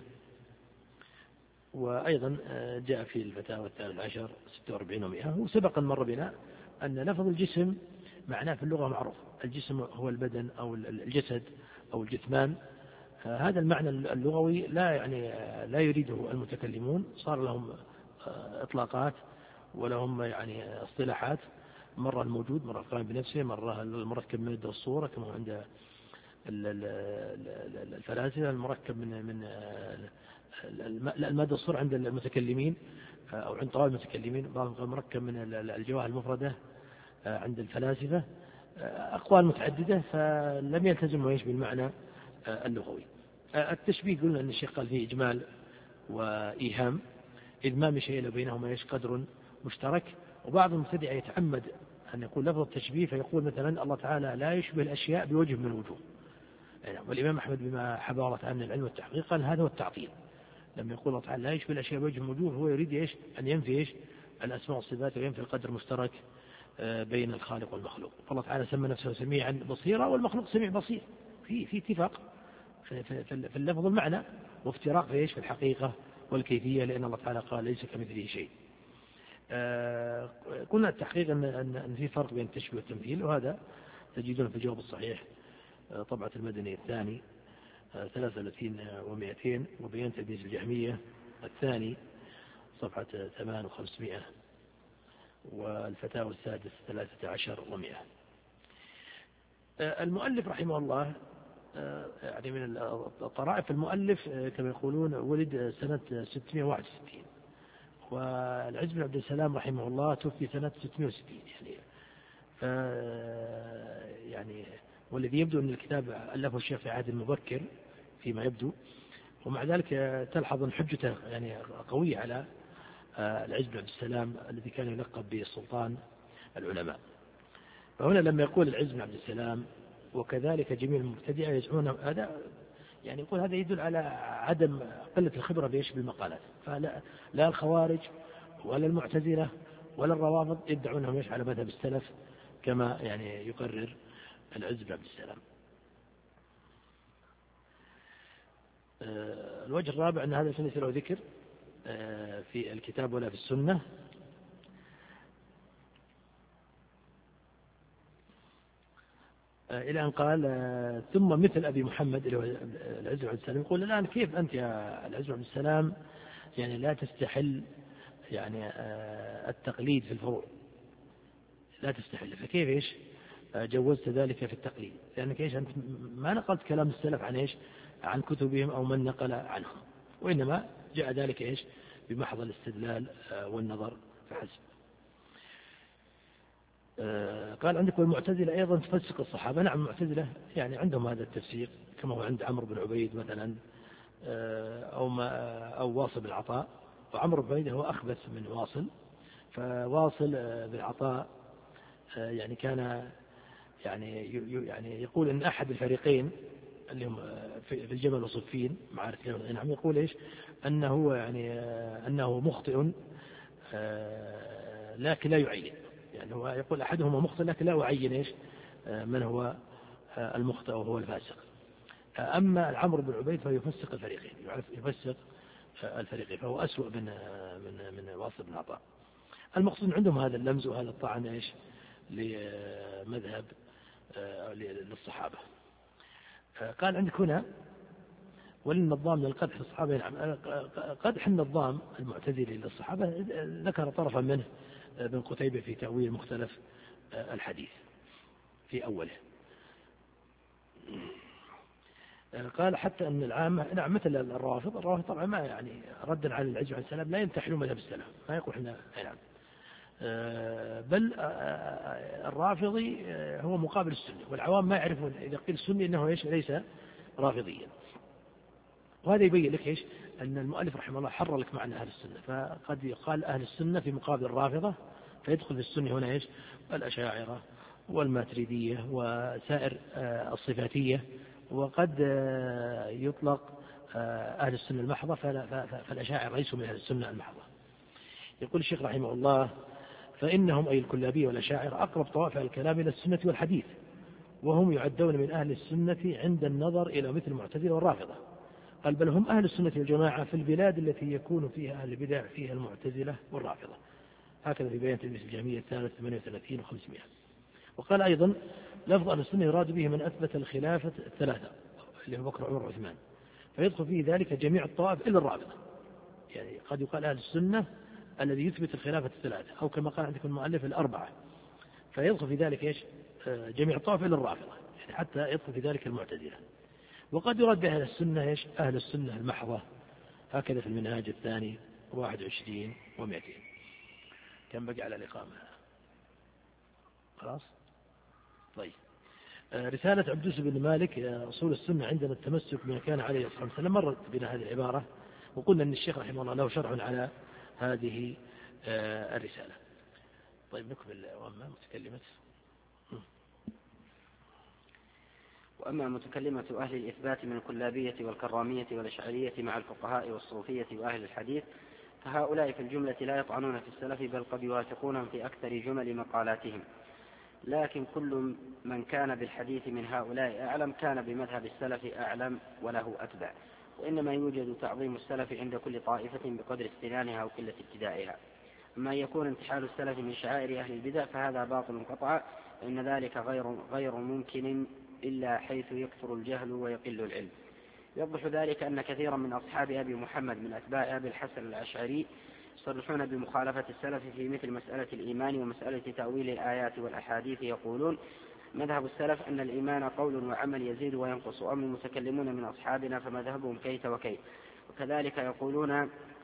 وأيضا جاء في الفتاوى الثالث عشر ستة وأربعين ومائة. وسبقا مر بنا أن لفظ الجسم معناه في اللغة معروف، الجسم هو البدن أو الجسد أو الجثمان، هذا المعنى اللغوي لا يعني لا يريده المتكلمون، صار لهم إطلاقات ولهم يعني اصطلاحات، مرة الموجود مرة القائم بنفسه، مرة المركب من المادة والصورة كما عند الفلاسفة، المركب من من المادة والصورة عند المتكلمين أو عند طوائف المتكلمين، بعضهم قال مركب من الجواهر المفردة عند الفلاسفة، أقوال متعددة فلم يلتزم ويش بالمعنى اللغوي. التشبيه قلنا أن الشيخ قال فيه إجمال وإيهام، إذ ما من شيء بينهما يش قدر مشترك. وبعض المبتدع يتعمد أن يقول لفظ التشبيه فيقول مثلا الله تعالى لا يشبه الأشياء بوجه من الوجوه، والإمام أحمد بما حبى الله تعالى من العلم والتحقيق قال هذا هو التعطيل، لما يقول الله تعالى لا يشبه الأشياء بوجه من الوجوه هو يريد إيش أن ينفي إيش الأسماء والصفات وينفي القدر المشترك بين الخالق والمخلوق. فالله تعالى سمى نفسه سميعا بصيرا والمخلوق سميع بصير، في في اتفاق في اللفظ المعنى وافتراق في إيش في الحقيقة والكيفية، لأن الله تعالى قال ليس كمثله شيء. آه قلنا التحقيق أن, أن في فرق بين التشبيه والتمثيل، وهذا تجدون في الجواب الصحيح آه طبعة المدني الثاني آه ثلاثة وثلاثين ومائتين، وبيان تلبيس الجهمية الثاني صفحة ثمان وخمسمائة، والفتاوى السادس ثلاثة عشر ومائة. آه المؤلف رحمه الله آه يعني من الطرائف المؤلف آه كما يقولون ولد سنة ستمائة وواحد وستين، والعز بن عبد السلام رحمه الله توفي سنة ستمائة وستين يعني ف يعني والذي يبدو أن الكتاب ألفه الشيخ في عهد مبكر فيما يبدو، ومع ذلك تلحظ أن حجته يعني قوية على العز بن عبد السلام الذي كان يلقب بالسلطان العلماء. فهنا لما يقول العز بن عبد السلام وكذلك جميع المبتدعة يزعمون هذا، يعني يقول هذا يدل على عدم قلة الخبرة بإيش بالمقالات. فلا لا الخوارج ولا المعتزلة ولا الروافض يدعونهم ايش على مذهب السلف كما يعني يقرر العز بن عبد السلام. الوجه الرابع أن هذا ليس له ذكر في الكتاب ولا في السنة. إلى أن قال ثم مثل أبي محمد اللي هو العز بن عبد السلام يقول الآن كيف أنت يا العز بن عبد السلام يعني لا تستحل يعني التقليد في الفروع، لا تستحل، فكيف إيش جوزت ذلك في التقليد؟ لأنك إيش أنت ما نقلت كلام السلف عن إيش عن كتبهم أو من نقل عنهم، وإنما جاء ذلك إيش بمحض الاستدلال والنظر فحسب. قال عندك والمعتزلة أيضا تفسق الصحابة. نعم المعتزلة يعني عندهم هذا التفسير كما هو عند عمرو بن عبيد مثلا أو, ما أو واصل بن عطاء، وعمرو بن عبيد هو أخبث من واصل. فواصل بن عطاء يعني كان يعني يعني يقول أن أحد الفريقين اللي هم في الجبل وصفين معارك الجبل، نعم يقول إيش أنه يعني أنه مخطئ لكن لا يعين، يعني هو يقول أحدهما مخطئ لكن لا أعين إيش من هو المخطئ وهو الفاسق. أما عمرو بن عبيد فيفسق الفريقين، يفسق الفريقين، فهو أسوأ من من من واصل بن عطاء. المقصود عندهم هذا اللمز وهذا الطعن إيش لمذهب للصحابة. قال عندك هنا وللنظام من القدح الصحابة. نعم قدح النظام المعتزلي للصحابة ذكر طرفا منه ابن قتيبة في تأويل مختلف الحديث في أوله. قال حتى أن العامة نعم مثل الروافض، الروافض طبعا ما يعني ردا على العز عليه السلام لا يمتحنون مذهب السلف، ما يقول احنا نعم، بل الرافضي هو مقابل السنة، والعوام ما يعرفون إذا قيل السني أنه إيش ليس رافضيا. وهذا يبين لك إيش أن المؤلف رحمه الله حرر لك معنى أهل السنة، فقد يقال أهل السنة في مقابل الرافضة، فيدخل في السنة هنا إيش الأشاعرة والماتريدية وسائر الصفاتية، وقد يطلق أهل السنة المحضة، فالأشاعرة ليسوا من أهل السنة المحضة. يقول الشيخ رحمه الله فإنهم أي الكلابية والأشاعرة أقرب طوائف الكلام إلى السنة والحديث، وهم يعدون من أهل السنة عند النظر إلى مثل المعتزلة والرافضة. قال بل هم أهل السنة والجماعة في البلاد التي يكون فيها أهل البدع فيها المعتزلة والرافضة. هكذا في بيان تلميذ الجامية الثالث ثمانية وثلاثين وخمسمائة. وقال أيضا لفظ أهل السنة يراد به من أثبت الخلافة الثلاثة اللي هو بكر عمر وعثمان، فيدخل فيه ذلك جميع الطوائف إلا الرافضة. يعني قد يقال أهل السنة الذي يثبت الخلافة الثلاثة، أو كما قال عندكم المؤلف الأربعة، فيدخل في ذلك إيش جميع الطوائف إلا الرافضة، يعني حتى يدخل في ذلك المعتزلة. وقد يراد بأهل السنة إيش أهل السنة المحضة، هكذا في المنهاج الثاني واحد وعشرين ومئتين. كم بقي على الإقامة؟ خلاص طيب. رسالة عبد العزيز بن مالك أصول السنة عندنا التمسك بما كان عليه الصلاة والسلام، مرت بنا هذه العبارة وقلنا أن الشيخ رحمه الله له شرح على هذه الرسالة. طيب نكمل. وأما متكلمة وأما متكلمة أهل الإثبات من الكلابية والكرامية والأشعرية مع الفقهاء والصوفية وأهل الحديث، فهؤلاء في الجملة لا يطعنون في السلف، بل قد يوافقونهم في أكثر جمل مقالاتهم. لكن كل من كان بالحديث من هؤلاء أعلم كان بمذهب السلف أعلم وله أتبع، وإنما يوجد تعظيم السلف عند كل طائفة بقدر استنانها وقلة ابتدائها. أما يكون انتحال السلف من شعائر أهل البدع فهذا باطل قطعا، فإن ذلك غير, غير ممكن إلا حيث يكثر الجهل ويقل العلم. يوضح ذلك أن كثيرا من أصحاب أبي محمد من أتباع أبي الحسن الأشعري يصرحون بمخالفة السلف في مثل مسألة الإيمان ومسألة تأويل الآيات والأحاديث، يقولون مذهب السلف أن الإيمان قول وعمل يزيد وينقص، وأما المتكلمون من أصحابنا فمذهبهم كيت وكيت. وكذلك يقولون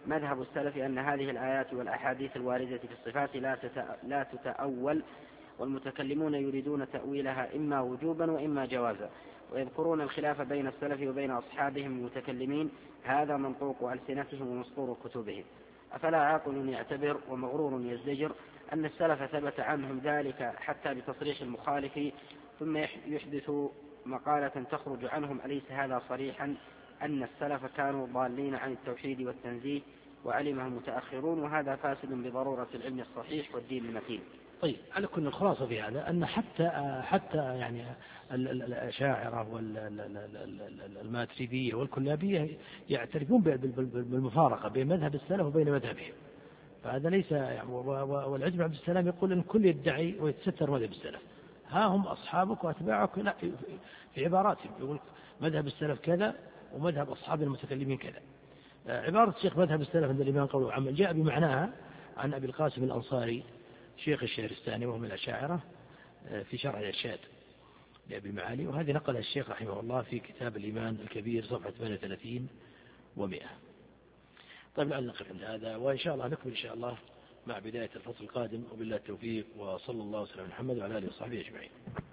مذهب السلف أن هذه الآيات والأحاديث الواردة في الصفات لا تتأول، والمتكلمون يريدون تأويلها إما وجوبا وإما جوازا، ويذكرون الخلاف بين السلف وبين أصحابهم المتكلمين، هذا منطوق ألسنتهم ومسطور كتبهم. أفلا عاقل يعتبر ومغرور يزدجر أن السلف ثبت عنهم ذلك حتى بتصريح المخالف، ثم يحدث مقالة تخرج عنهم؟ أليس هذا صريحا أن السلف كانوا ضالين عن التوحيد والتنزيه وعلمه المتأخرون، وهذا فاسد بضرورة العلم الصحيح والدين المتين؟ طيب، على كل الخلاصة في هذا أن حتى حتى يعني الأشاعرة والماتريدية والكلابية يعترفون بالمفارقة بين مذهب السلف وبين مذهبهم، فهذا ليس يعني. والعز بن عبد السلام يقول أن كل يدعي ويتستر مذهب السلف، ها هم أصحابك وأتباعك، لا في عباراتهم يقول مذهب السلف كذا ومذهب أصحاب المتكلمين كذا. عبارة الشيخ مذهب السلف عند الإمام قوله عمل جاء بمعناها عن أبي القاسم الأنصاري شيخ الشهرستاني وهو من الأشاعرة في شرح الإرشاد لأبي المعالي، وهذه نقلها الشيخ رحمه الله في كتاب الإيمان الكبير صفحة ثمانية وثلاثين ومئة. طيب لعل نقف عند هذا، وإن شاء الله نكمل إن شاء الله مع بداية الفصل القادم، وبالله التوفيق، وصلى الله وسلم على محمد وعلى آله وصحبه أجمعين.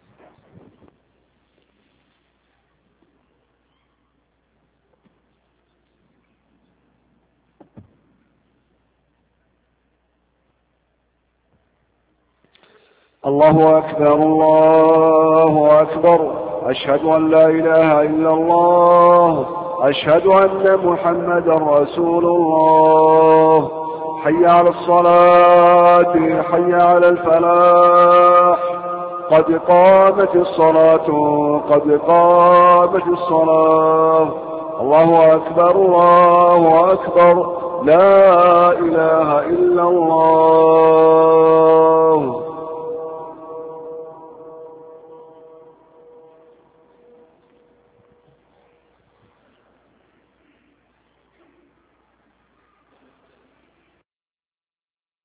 الله أكبر الله أكبر، أشهد أن لا إله إلا الله، أشهد أن محمدا رسول الله. حي على الصلاة، حي على الفلاح، قد قامت الصلاة، قد قامت الصلاة. الله أكبر الله أكبر، لا إله إلا الله.